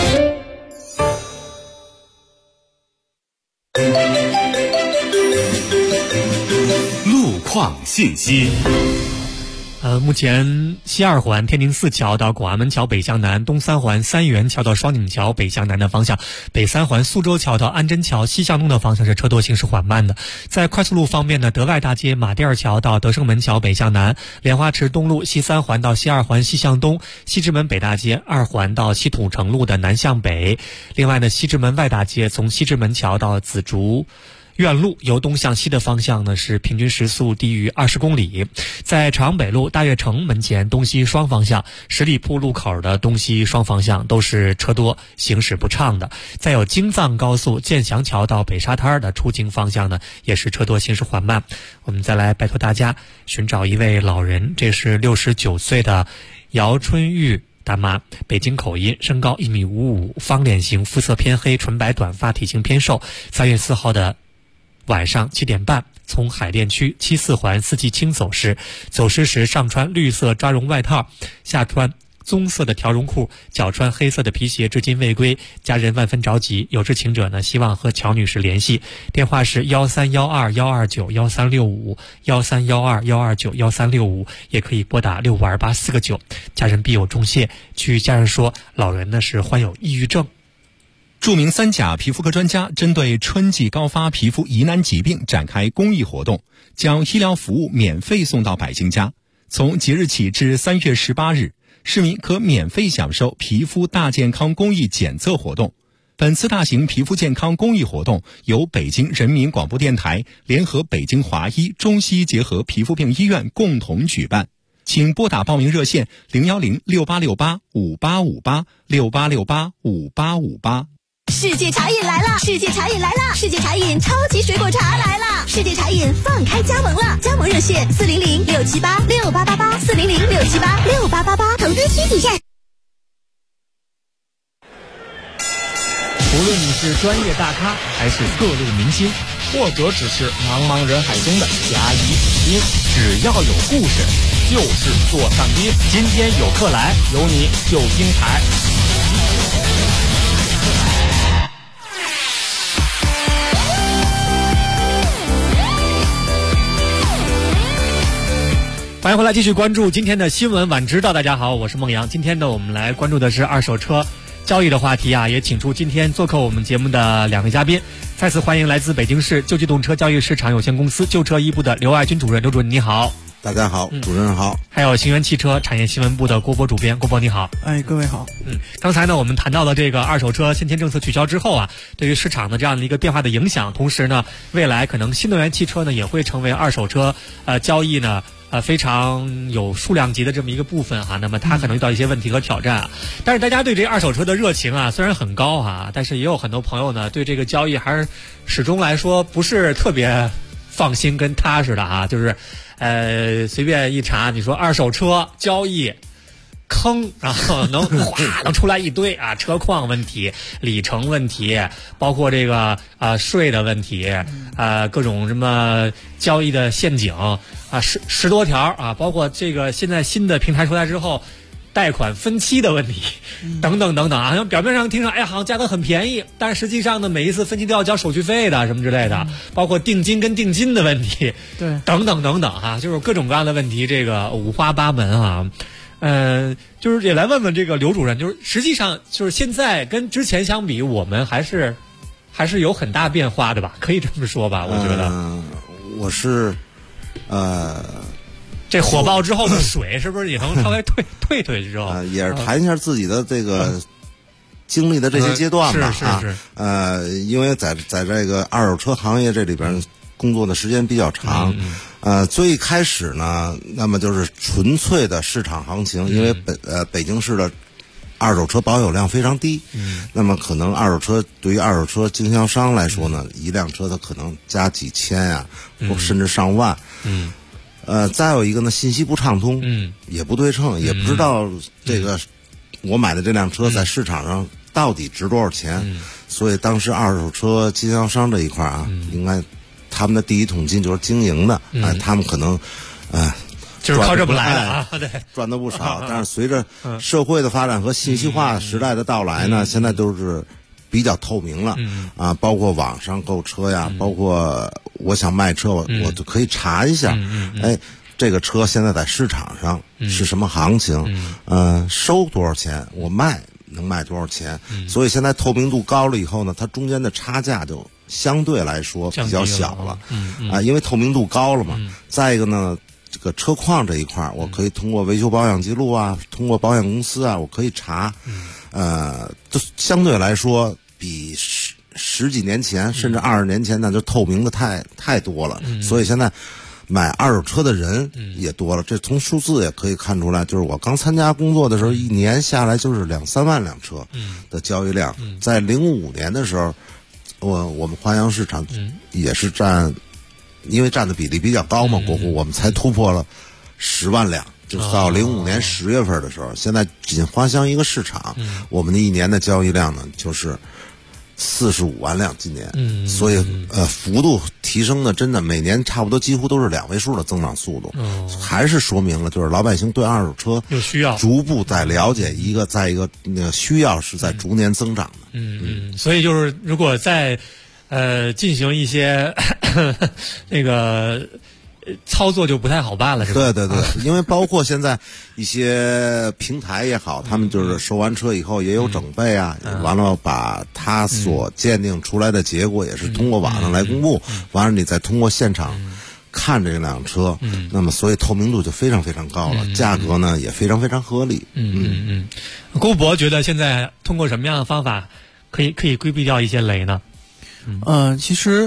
路况信息。 目前西2环天宁寺桥到广安门桥北向南，东3环三元桥到双井桥北向南的方向，北3环苏州桥到安贞桥西向东的方向是车多行驶缓慢的。在快速路方面呢，德外大街马甸儿桥到德胜门桥北向南，莲花池东路西3环到西2环西向东，西直门北大街2环到西土城路的南向北。另外呢，西直门外大街从西直门桥到紫竹院路由东向西的方向呢是平均时速低于20公里。在长北路大悦城门前东西双方向，十里铺路口的东西双方向都是车多，行驶不畅的。再有京藏高速建祥桥到北沙滩的出京方向呢也是车多，行驶缓慢。我们再来拜托大家寻找一位老人，这是69岁的姚春玉大妈，北京口音，身高1.55米，方脸型，肤色偏黑，纯白短发，体型偏瘦。3月4号的晚上7点半，从海淀区7-4环4季青走时时上穿绿色抓绒外套，下穿棕色的条绒裤，脚穿黑色的皮鞋，至今未归，家人万分着急。有知情者呢，希望和乔女士联系，电话是1312-129-1365，1312-129-1365，也可以拨打6528-4个9。家人必有重谢。据家人说，老人呢是患有抑郁症。 著名3甲皮肤科专家针对春季高发皮肤疑难疾病展开公益活动，将医疗服务免费送到百姓家。从即日起至3月18日，市民可免费享受皮肤大健康公益检测活动。本次大型皮肤健康公益活动由北京人民广播电台联合北京华医中西医结合皮肤病医院共同举办。请拨打报名热线010-6868-5858 6868-5858。 世界茶饮来了！世界茶饮来了！世界茶饮超级水果茶来了！世界茶饮放开加盟了，加盟热线400-678-6888，400-678-6888，投资需谨慎。 无论你是专业大咖，还是各路明星，或者只是茫茫人海中的甲乙丙丁，只要有故事，就是座上宾。今天有客来，有你就精彩。欢迎回来，继续关注今天的新闻晚知道。大家好，我是孟阳。今天呢，我们来关注的是二手车交易的话题啊，也请出今天做客我们节目的两位嘉宾。再次欢迎来自北京市旧机动车交易市场有限公司旧车一部的刘爱军主任。刘主任你好。 大家好，主任好。 还有新源汽车产业新闻部的郭博主编，郭博你好。 各位好。 刚才呢我们谈到了这个二手车限迁政策取消之后啊，对于市场的这样的一个变化的影响，同时呢未来可能新能源汽车呢也会成为二手车交易呢非常有数量级的这么一个部分哈，那么它可能遇到一些问题和挑战，但是大家对这二手车的热情啊虽然很高哈，但是也有很多朋友呢对这个交易还是始终来说不是特别放心跟踏实的哈，就是随便一查，你说二手车交易坑，然后能出来一堆啊，车况问题、里程问题，包括这个税的问题，各种什么交易的陷阱啊，十多条啊，包括这个现在新的平台出来之后，贷款分期的问题，等等等等啊，好像表面上听上好像价格很便宜，但实际上呢，每一次分期都要交手续费的什么之类的，包括定金跟定金的问题， 对， 等等等等哈，就是各种各样的问题，这个五花八门啊。就是也来问问这个刘主任，就是实际上就是现在跟之前相比，我们还是有很大变化的吧？可以这么说吧？我觉得， 我是这火爆之后的水是不是也能稍微退之后？ 也是谈一下自己的这个经历的这些阶段吧。 是。 因为在这个二手车行业这里边工作的时间比较长。最开始呢，那么就是纯粹的市场行情，因为北京市的二手车保有量非常低。那么可能对于二手车经销商来说呢，一辆车它可能加几千啊，或甚至上万。再有一个呢，信息不畅通，也不对称，也不知道这个我买的这辆车在市场上到底值多少钱。所以当时二手车经销商这一块啊，应该他们的第一桶金就是经营的，他们可能就是靠这么来的啊，对， 赚的不少。但是随着社会的发展和信息化时代的到来呢，现在都是比较透明了啊，包括网上购车呀，包括我想卖车，我就可以查一下，这个车现在在市场上是什么行情，收多少钱，我能卖多少钱。所以现在透明度高了以后呢，它中间的差价就相对来说比较小了，因为透明度高了嘛。再一个呢，这个车况这一块，我可以通过维修保养记录啊，通过保险公司啊，我可以查，就相对来说比十几年前甚至20年前那就透明的太多了。所以现在买二手车的人也多了，这从数字也可以看出来。就是我刚参加工作的时候，一年下来就是2-3万辆车的交易量。在05年的时候，我们华阳市场也是因为占的比例比较高嘛，过户我们才突破了10万辆。就到05年10月份的时候，现在仅华湘一个市场，我们的一年的交易量呢就是45万辆今年。所以幅度提升的真的每年差不多几乎都是2位数的增长速度。还是说明了就是老百姓对二手车有需要， 逐步在了解，再一个那个需要是在逐年增长的。 所以就是如果在进行一些那个操作就不太好办了，是吧？ 对，因为包括现在一些平台也好，他们就是收完车以后也有整备啊，完了把他所鉴定出来的结果也是通过网上来公布，完了你再通过现场看这辆车，那么所以透明度就非常非常高了，价格呢也非常非常合理。 郭博觉得现在通过什么样的方法可以规避掉一些雷呢？ 其实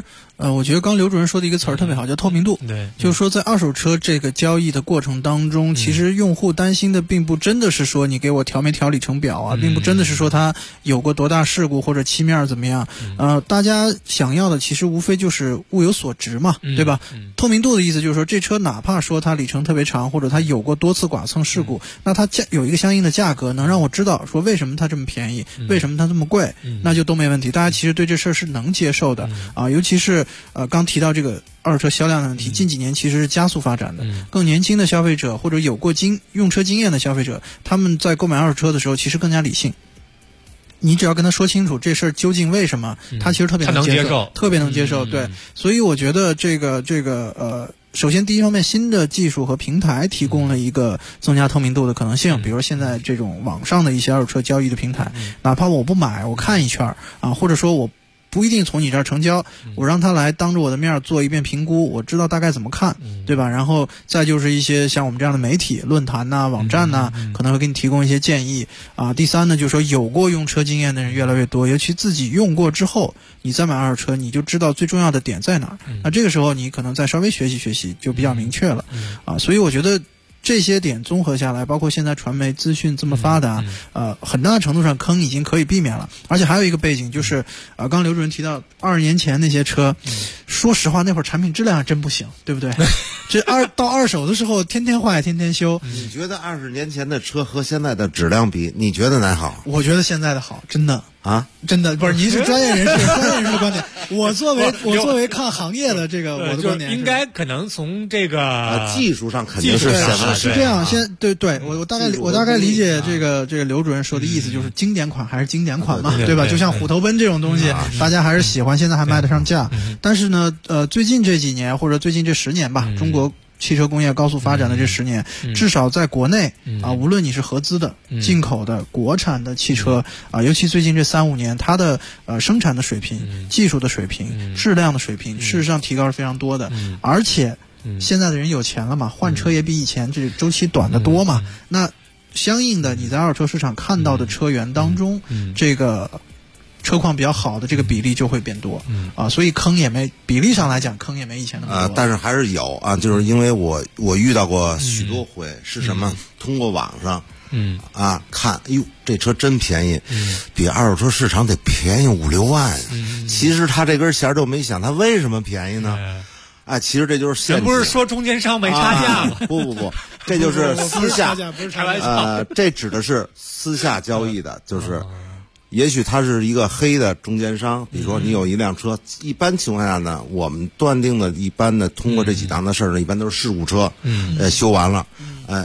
我觉得刚刘主任说的一个词儿特别好，叫透明度。 对， 就是说在二手车这个交易的过程当中，其实用户担心的并不真的是说你给我调没调里程表啊，并不真的是说他有过多大事故或者漆面怎么样。大家想要的其实无非就是物有所值嘛，对吧？透明度的意思就是说，这车哪怕说它里程特别长，或者它有过多次剐蹭事故，那它有一个相应的价格，能让我知道说为什么它这么便宜，为什么它这么贵，那就都没问题。大家其实对这事儿是能接受的啊，尤其是刚提到这个二手车销量的问题，近几年其实是加速发展的。更年轻的消费者或者有过用车经验的消费者，他们在购买二手车的时候其实更加理性。你只要跟他说清楚这事儿究竟为什么，他其实特别能接受，特别能接受。对，所以我觉得这个首先第一方面，新的技术和平台提供了一个增加透明度的可能性。比如现在这种网上的一些二手车交易的平台，哪怕我不买，我看一圈啊，或者说我不一定从你这儿成交，我让他来当着我的面做一遍评估，我知道大概怎么看，对吧？然后再就是一些像我们这样的媒体、论坛呐、网站呐，可能会给你提供一些建议啊。第三呢，就是说有过用车经验的人越来越多，尤其自己用过之后，你再买二手车，你就知道最重要的点在哪儿。那这个时候你可能再稍微学习学习，就比较明确了啊。所以我觉得这些点综合下来，包括现在传媒资讯这么发达，很大程度上坑已经可以避免了。而且还有一个背景就是，刚刘主任提到20年前那些车，说实话那会儿产品质量还真不行，对不对？这到二手的时候天天坏天天修。 你觉得20年前的车和现在的质量比，你觉得哪好？ 我觉得现在的好，真的。 啊， 真的不是，您是专业人士，专业人士的观点。我作为看行业的这个我的观点， 应该可能从这个技术上肯定是是这样。对，我大概理解这个刘主任说的意思，就是经典款还是经典款嘛，对吧？就像虎头奔这种东西，大家还是喜欢，现在还卖得上价。但是呢，最近这几年或者最近这10年吧，中国汽车工业高速发展的这10年，至少在国内无论你是合资的、进口的、国产的汽车尤其最近这3-5年，它的生产的水平、技术的水平、质量的水平，事实上提高是非常多的。而且现在的人有钱了嘛，换车也比以前这周期短得多嘛。那相应的，你在二手车市场看到的车源当中，这个车况比较好的这个比例就会变多，所以比例上来讲坑也没以前那么多。 但是还是有啊，就是因为我遇到过许多回，是什么？通过网上，看，哎呦，这车真便宜，比二手车市场得便宜5-6万。其实他这根弦就没想，他为什么便宜呢？其实这就是陷阱。 不是说中间商没差价吗？ 不，这就是私下， 不是开玩笑。 这指的是私下交易的，就是。也许他是一个黑的中间商，比如说你有一辆车，一般情况下呢，我们断定的一般的通过这几档的事儿呢，一般都是事故车，修完了，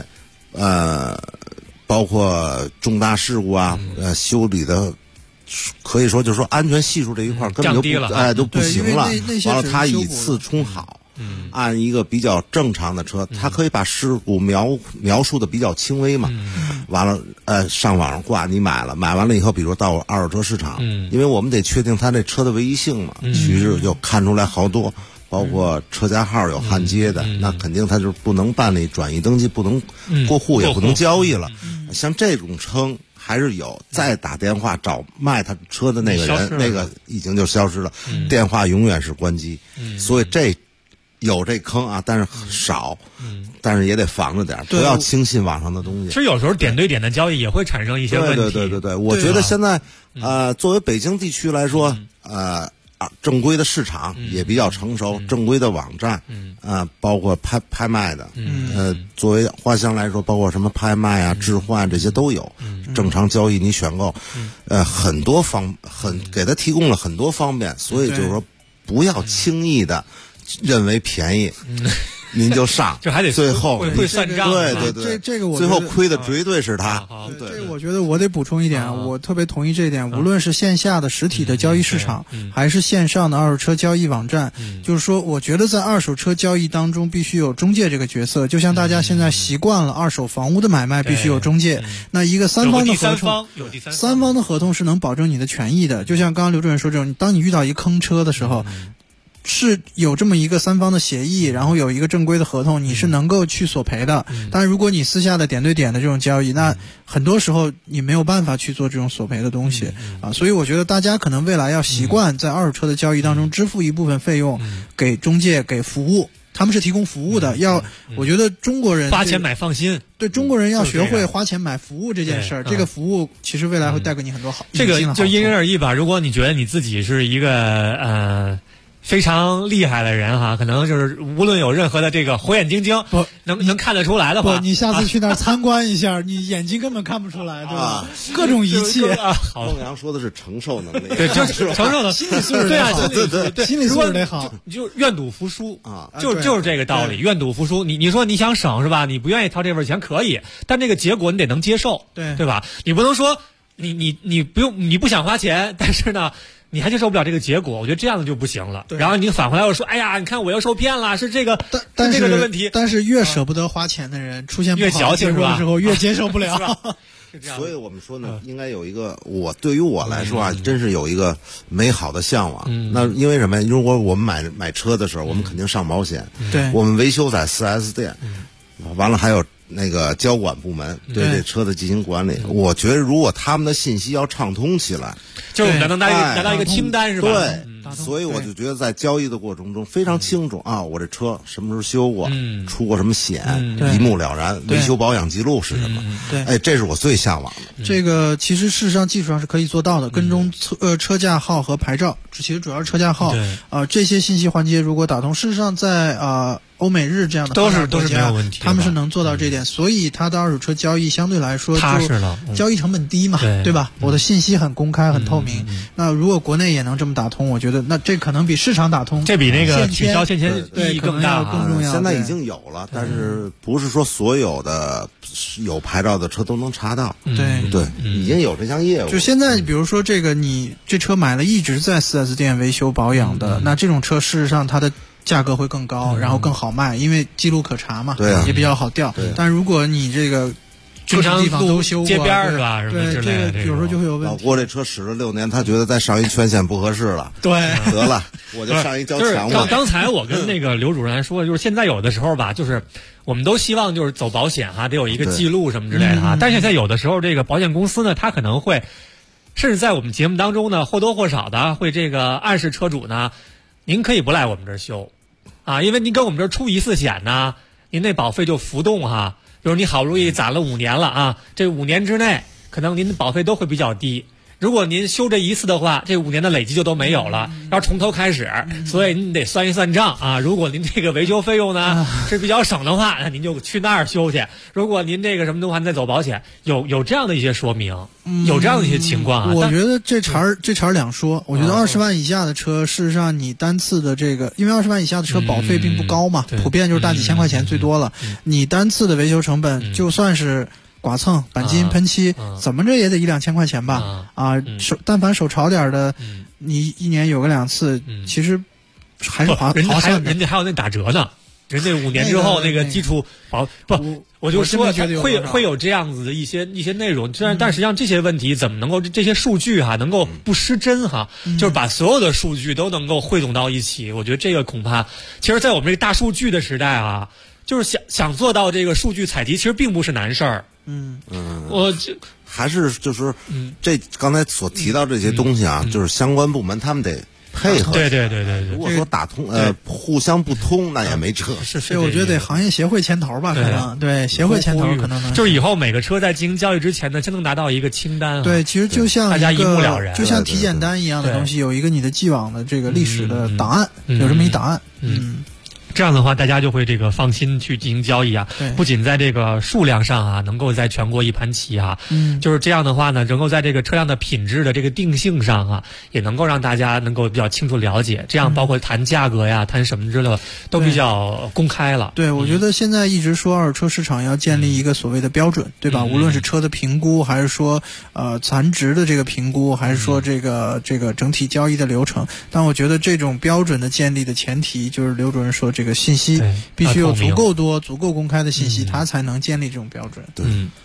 包括重大事故啊，修理的，可以说就是说安全系数这一块根本就都不行了，完了他以次充好。按一个比较正常的车，它可以把事故描述的比较轻微嘛。完了，上网上挂，你买完了以后，比如到二手车市场，因为我们得确定它这车的唯一性嘛，其实就看出来好多，包括车架号有焊接的，那肯定它就不能办理转移登记，不能过户，也不能交易了。像这种坑还是有，再打电话找卖他车的那个人，那个已经就消失了，电话永远是关机，所以有这坑啊，但是少，但是也得防着点，不要轻信网上的东西。 其实有时候点对点的交易也会产生一些问题。 对，我觉得现在作为北京地区来说，正规的市场也比较成熟，正规的网站，包括拍卖的，作为花乡来说，包括什么拍卖啊、置换这些都有，正常交易你选购，很多给他提供了很多方便，所以就是说不要轻易的认为便宜，您就上， 这还得最后会算账。 对， 这个我最后亏的绝对是他。 对，这个我觉得我得补充一点，我特别同意这一点。无论是线下的实体的交易市场，还是线上的二手车交易网站，就是说，我觉得在二手车交易当中必须有中介这个角色。就像大家现在习惯了二手房屋的买卖必须有中介，那一个三方的合同，三方的合同是能保证你的权益的。就像刚刚刘主任说这种，当你遇到一坑车的时候。 是有这么一个3方的协议，然后有一个正规的合同，你是能够去索赔的。但如果你私下的点对点的这种交易，那很多时候你没有办法去做这种索赔的东西啊。所以我觉得大家可能未来要习惯在二手车的交易当中支付一部分费用给中介给服务。他们是提供服务的，我觉得中国人花钱买放心， 对中国人要学会花钱买服务这件事儿。这个服务其实未来会带给你很多好。 这个就因人而异吧。如果你觉得你自己是一个非常厉害的人哈，可能就是无论有任何的这个火眼金睛，能看得出来的话， 不，你下次去那儿参观一下，你眼睛根本看不出来，对吧？各种仪器。 孟阳说的是承受能力， 对，就是承受的心理素质， 对啊， 对，心理素质得好， 就愿赌服输啊，就是这个道理，愿赌服输。你说你想省是吧？你不愿意掏这份钱可以，但这个结果你得能接受，对吧？你不能说你不想花钱，但是呢，你还接受不了这个结果，我觉得这样的就不行了。然后你返回来又说，哎呀，你看我又受骗了，是这个这个的问题。 但是越舍不得花钱的人，出现越矫情的时候，越接受不了。 所以我们说呢，应该有一个对于我来说啊，真是有一个美好的向往。那因为什么呀？如果我们买车的时候，我们肯定上保险， 对， 我们维修在 4S 店，完了还有那个交管部门对这车的进行管理。我觉得如果他们的信息要畅通起来， 就是我们能拿到一个清单是吧？ 对。所以我就觉得在交易的过程中非常清楚啊，我这车什么时候修过，出过什么险，一目了然，维修保养记录是什么？ 对， 哎，这是我最向往的。 这个其实事实上技术上是可以做到的，跟踪车架号和牌照，其实主要是车架号这些信息环节如果打通，事实上在欧美日这样的都是没有问题， 他们是能做到这点，所以他的二手车交易相对来说踏实了， 交易成本低嘛，对吧？我的信息很公开很透明。那如果国内也能这么打通，我觉得那这可能比市场打通， 这比那个取消现签意义更大， 更重要。 现在已经有了，但是不是说所有的有牌照的车都能查到？对，已经有这项业务。 就现在，比如说这个你这车买了一直在 4S 店维修保养的，那这种车事实上它的价格会更高，然后更好卖，因为记录可查嘛， 对啊， 也比较好调。但如果你这个各种地方都修过， 街边是吧？ 对，这个有时候就会有问题。 老郭这车使了6年，他觉得再上一全险不合适了。 对， 得了，我就上一交强吧。 刚才我跟那个刘主任还说，就是现在有的时候吧，就是我们都希望就是走保险哈，得有一个记录什么之类的哈。但是现在有的时候，这个保险公司呢，他可能会，甚至在我们节目当中呢，或多或少的会这个暗示车主呢，您可以不来我们这儿修。因为您跟我们这儿出一次险呢，您那保费就浮动哈。比如你好不容易攒了5年了啊，这5年之内可能您的保费都会比较低。如果您修这一次的话，这5年的累积就都没有了，要从头开始。所以您得算一算账啊。如果您这个维修费用呢是比较省的话，那您就去那儿修去。如果您这个什么的话，再走保险，有这样的一些说明，有这样的一些情况啊。 我觉得这茬两说。我觉得20万以下的车，事实上你单次的这个，因为20万以下的车保费并不高嘛，普遍就是大几千块钱最多了。你单次的维修成本，就算是剐蹭、钣金、喷漆，怎么着也得1-2千块钱吧？但凡手潮点的，你1年有个2次，其实还是划算的。 人家还有那打折呢，人家5年之后那个基础我就说会有这样子的一些内容。但实际上这些问题怎么能够这些数据哈能够不失真哈？就是把所有的数据都能够汇总到一起。我觉得这个恐怕，其实在我们这个大数据的时代啊，就是想做到这个数据采集，其实并不是难事儿。我还是就是这刚才所提到这些东西啊，就是相关部门他们得配合。 对。 如果说打通互相不通，那也没辙。 是，我觉得得行业协会牵头吧，可能对协会牵头可能能。 就是以后每个车在进行交易之前呢，先能拿到一个清单。 对，其实就像大家一目了然， 就像体检单一样的东西，有一个你的既往的这个历史的档案，有这么一档案。 这样的话，大家就会这个放心去进行交易啊。不仅在这个数量上啊，能够在全国一盘棋啊，就是这样的话呢，能够在这个车辆的品质的这个定性上啊，也能够让大家能够比较清楚了解。这样包括谈价格呀，谈什么之类的，都比较公开了。 对，我觉得现在一直说二手车市场要建立一个所谓的标准，对吧？无论是车的评估，还是说残值的这个评估，还是说这个整体交易的流程，但我觉得这种标准的建立的前提，就是刘主任说这个信息必须有足够多、足够公开的信息，它才能建立这种标准。 对，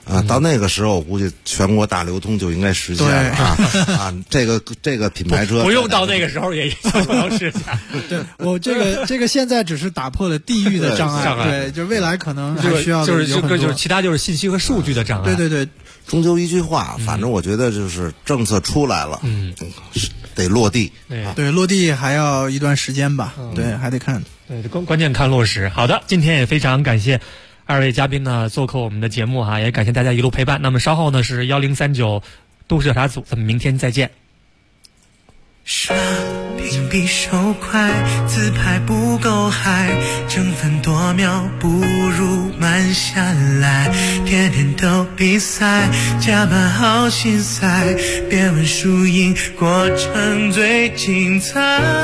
到那个时候我估计全国大流通就应该实现了这个品牌车不用到那个时候也就能实现。 对，我这个现在只是打破了地域的障碍，对，就未来可能还需要就是其他就是信息和数据的障碍。 对， 终究一句话，反正我觉得就是政策出来了，得落地。 对，落地还要一段时间吧，对，还得看。 对，关键看落实。好的，今天也非常感谢二位嘉宾呢做客我们的节目也感谢大家一路陪伴。那么稍后呢是1039都市调查组，咱们明天再见。 刷屏比手快，自拍不够嗨，争分夺秒不如慢下来，天天都比赛，加班好心塞，别问输赢，过程最精彩。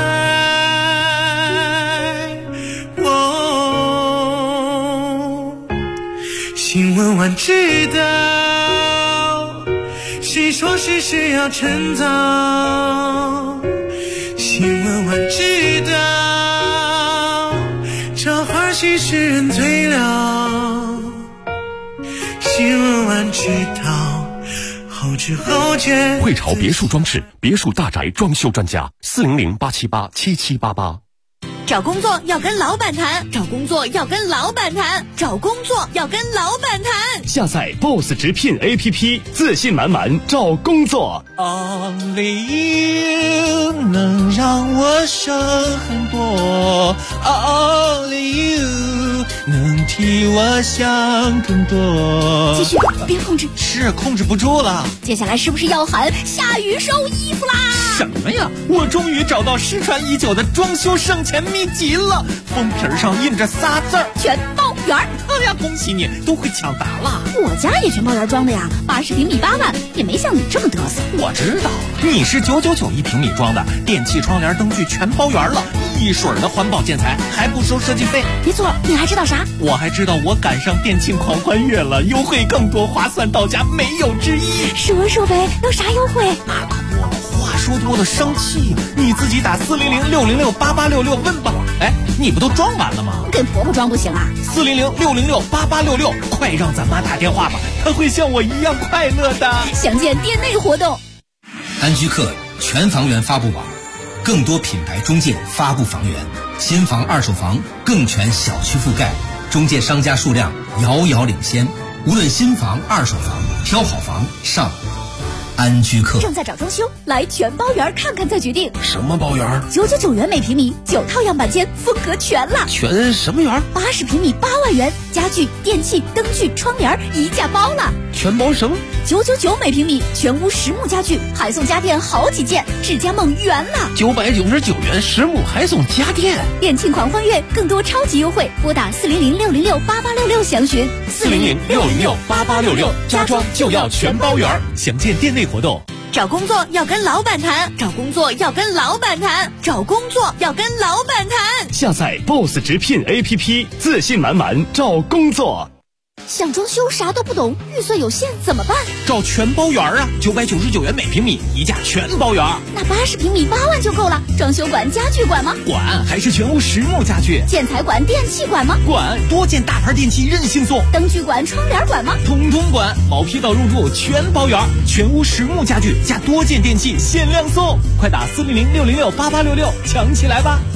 新闻晚知道，谁说事实要趁早？新闻晚知道，这花絮使人醉了。新闻晚知道，后知后觉。 汇潮别墅装饰，别墅大宅装修专家，400-878-7788。 找工作要跟老板谈，找工作要跟老板谈，找工作要跟老板谈。 下载 BOSS 直聘 APP， 自信满满找工作。 Only you 能让我省很多 ，Only you 能替我想更多。 继续，别控制， 是控制不住了。 接下来是不是要喊下雨收衣服啦？ 什么呀？我终于找到失传已久的装修省钱秘籍了，封皮上印着仨字儿： 全包圆。 哎呀，恭喜你，都会抢答了。 我家也全包圆装的呀，80平米8万，也没像你这么嘚瑟。 我知道，你是999一平米装的，电器、窗帘、灯具全包圆了，一水的环保建材，还不收设计费。 没错，你还知道啥？ 我还知道我赶上电庆狂欢月了，优惠更多，划算到家，没有之一。 说呗，有啥优惠？ 那可不，话说多了生气，你自己打400-606-8866问吧。哎，你不都装完了吗？ 给婆婆装不行啊 ？400-606-8866，快让咱妈打电话吧，她会像我一样快乐的。 详见店内活动。 安居客全房源发布网，更多品牌中介发布房源，新房二手房更全小区覆盖，中介商家数量遥遥领先。无论新房二手房，挑好房上安居客。 正在找装修，来全包圆看看再决定。 什么包圆 ？999元每平米，9套样板间，风格全了。 全什么圆 ？80平米8万元，家具、电器、灯具、窗帘一价包了。 全包什么 ？999每平米，全屋实木家具，还送家电好几件，智家梦圆了。 999元实木还送家电。 店庆狂欢月，更多超级优惠，拨打400-606-8866详询。 400-606-8866，家装就要全包圆。详见店内活动。 找工作要跟老板谈，找工作要跟老板谈，找工作要跟老板谈。 下载 BOSS 直聘 APP， 自信满满找工作。 想装修啥都不懂，预算有限怎么办？ 找全包圆啊，999元每平米，一价全包圆。 那80平米8万就够了。装修管、家具管吗？ 管，还是全屋实木家具。 建材管、电器管吗？ 管，多件大牌电器任性送。 灯具管、窗帘管吗？ 统统管，毛坯到入住全包圆，全屋实木家具加多件电器限量送。快打400-606-8866，抢起来吧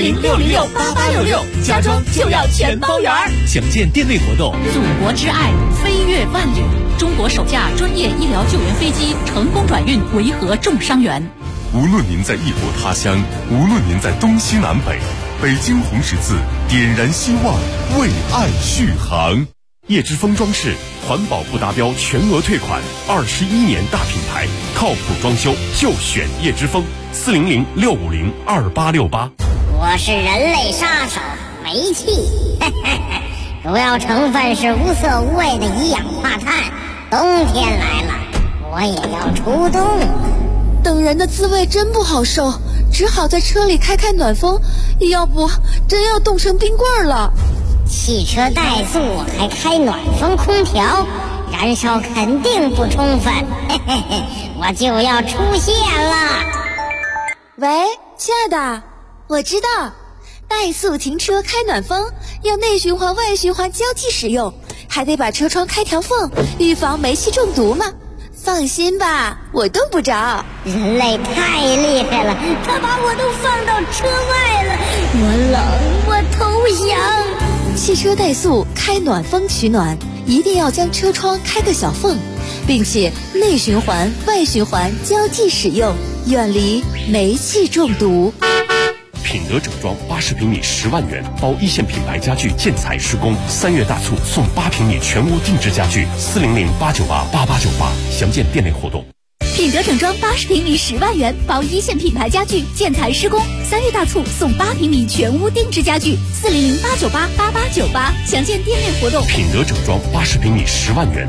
！400-606-8866，家装就要全包圆。 详见店内活动。 祖国之爱，飞越万里。中国首架专业医疗救援飞机成功转运维和重伤员。 无论您在异国他乡，无论您在东西南北，北京红十字点燃希望，为爱续航。叶之峰装饰，环保不达标全额退款，21年大品牌，靠谱装修就选叶之峰。400-650-2868。 我是人类杀手煤气，主要成分是无色无味的一氧化碳。冬天来了，我也要出动。 等人的滋味真不好受，只好在车里开暖风，要不真要冻成冰棍了。 汽车怠速还开暖风空调，燃烧肯定不充分，我就要出现了。 喂，亲爱的，我知道，怠速停车开暖风，要内循环外循环交替使用， 还得把车窗开条缝，预防煤气中毒嘛。放心吧，我冻不着。 人类太厉害了，他把我都放到车外了。我冷，我投降。 汽车怠速开暖风取暖，一定要将车窗开个小缝，并且内循环、外循环交替使用，远离煤气中毒。 品德整装80平米10万元，包一线品牌家具建材施工，3月大促送8平米全屋定制家具，400-898-8898，详见店内活动。 品德整装80平米10万元，包一线品牌家具建材施工，3月大促送8平米全屋定制家具，400-898-8898，详见店内活动。 品德整装80平米10万元。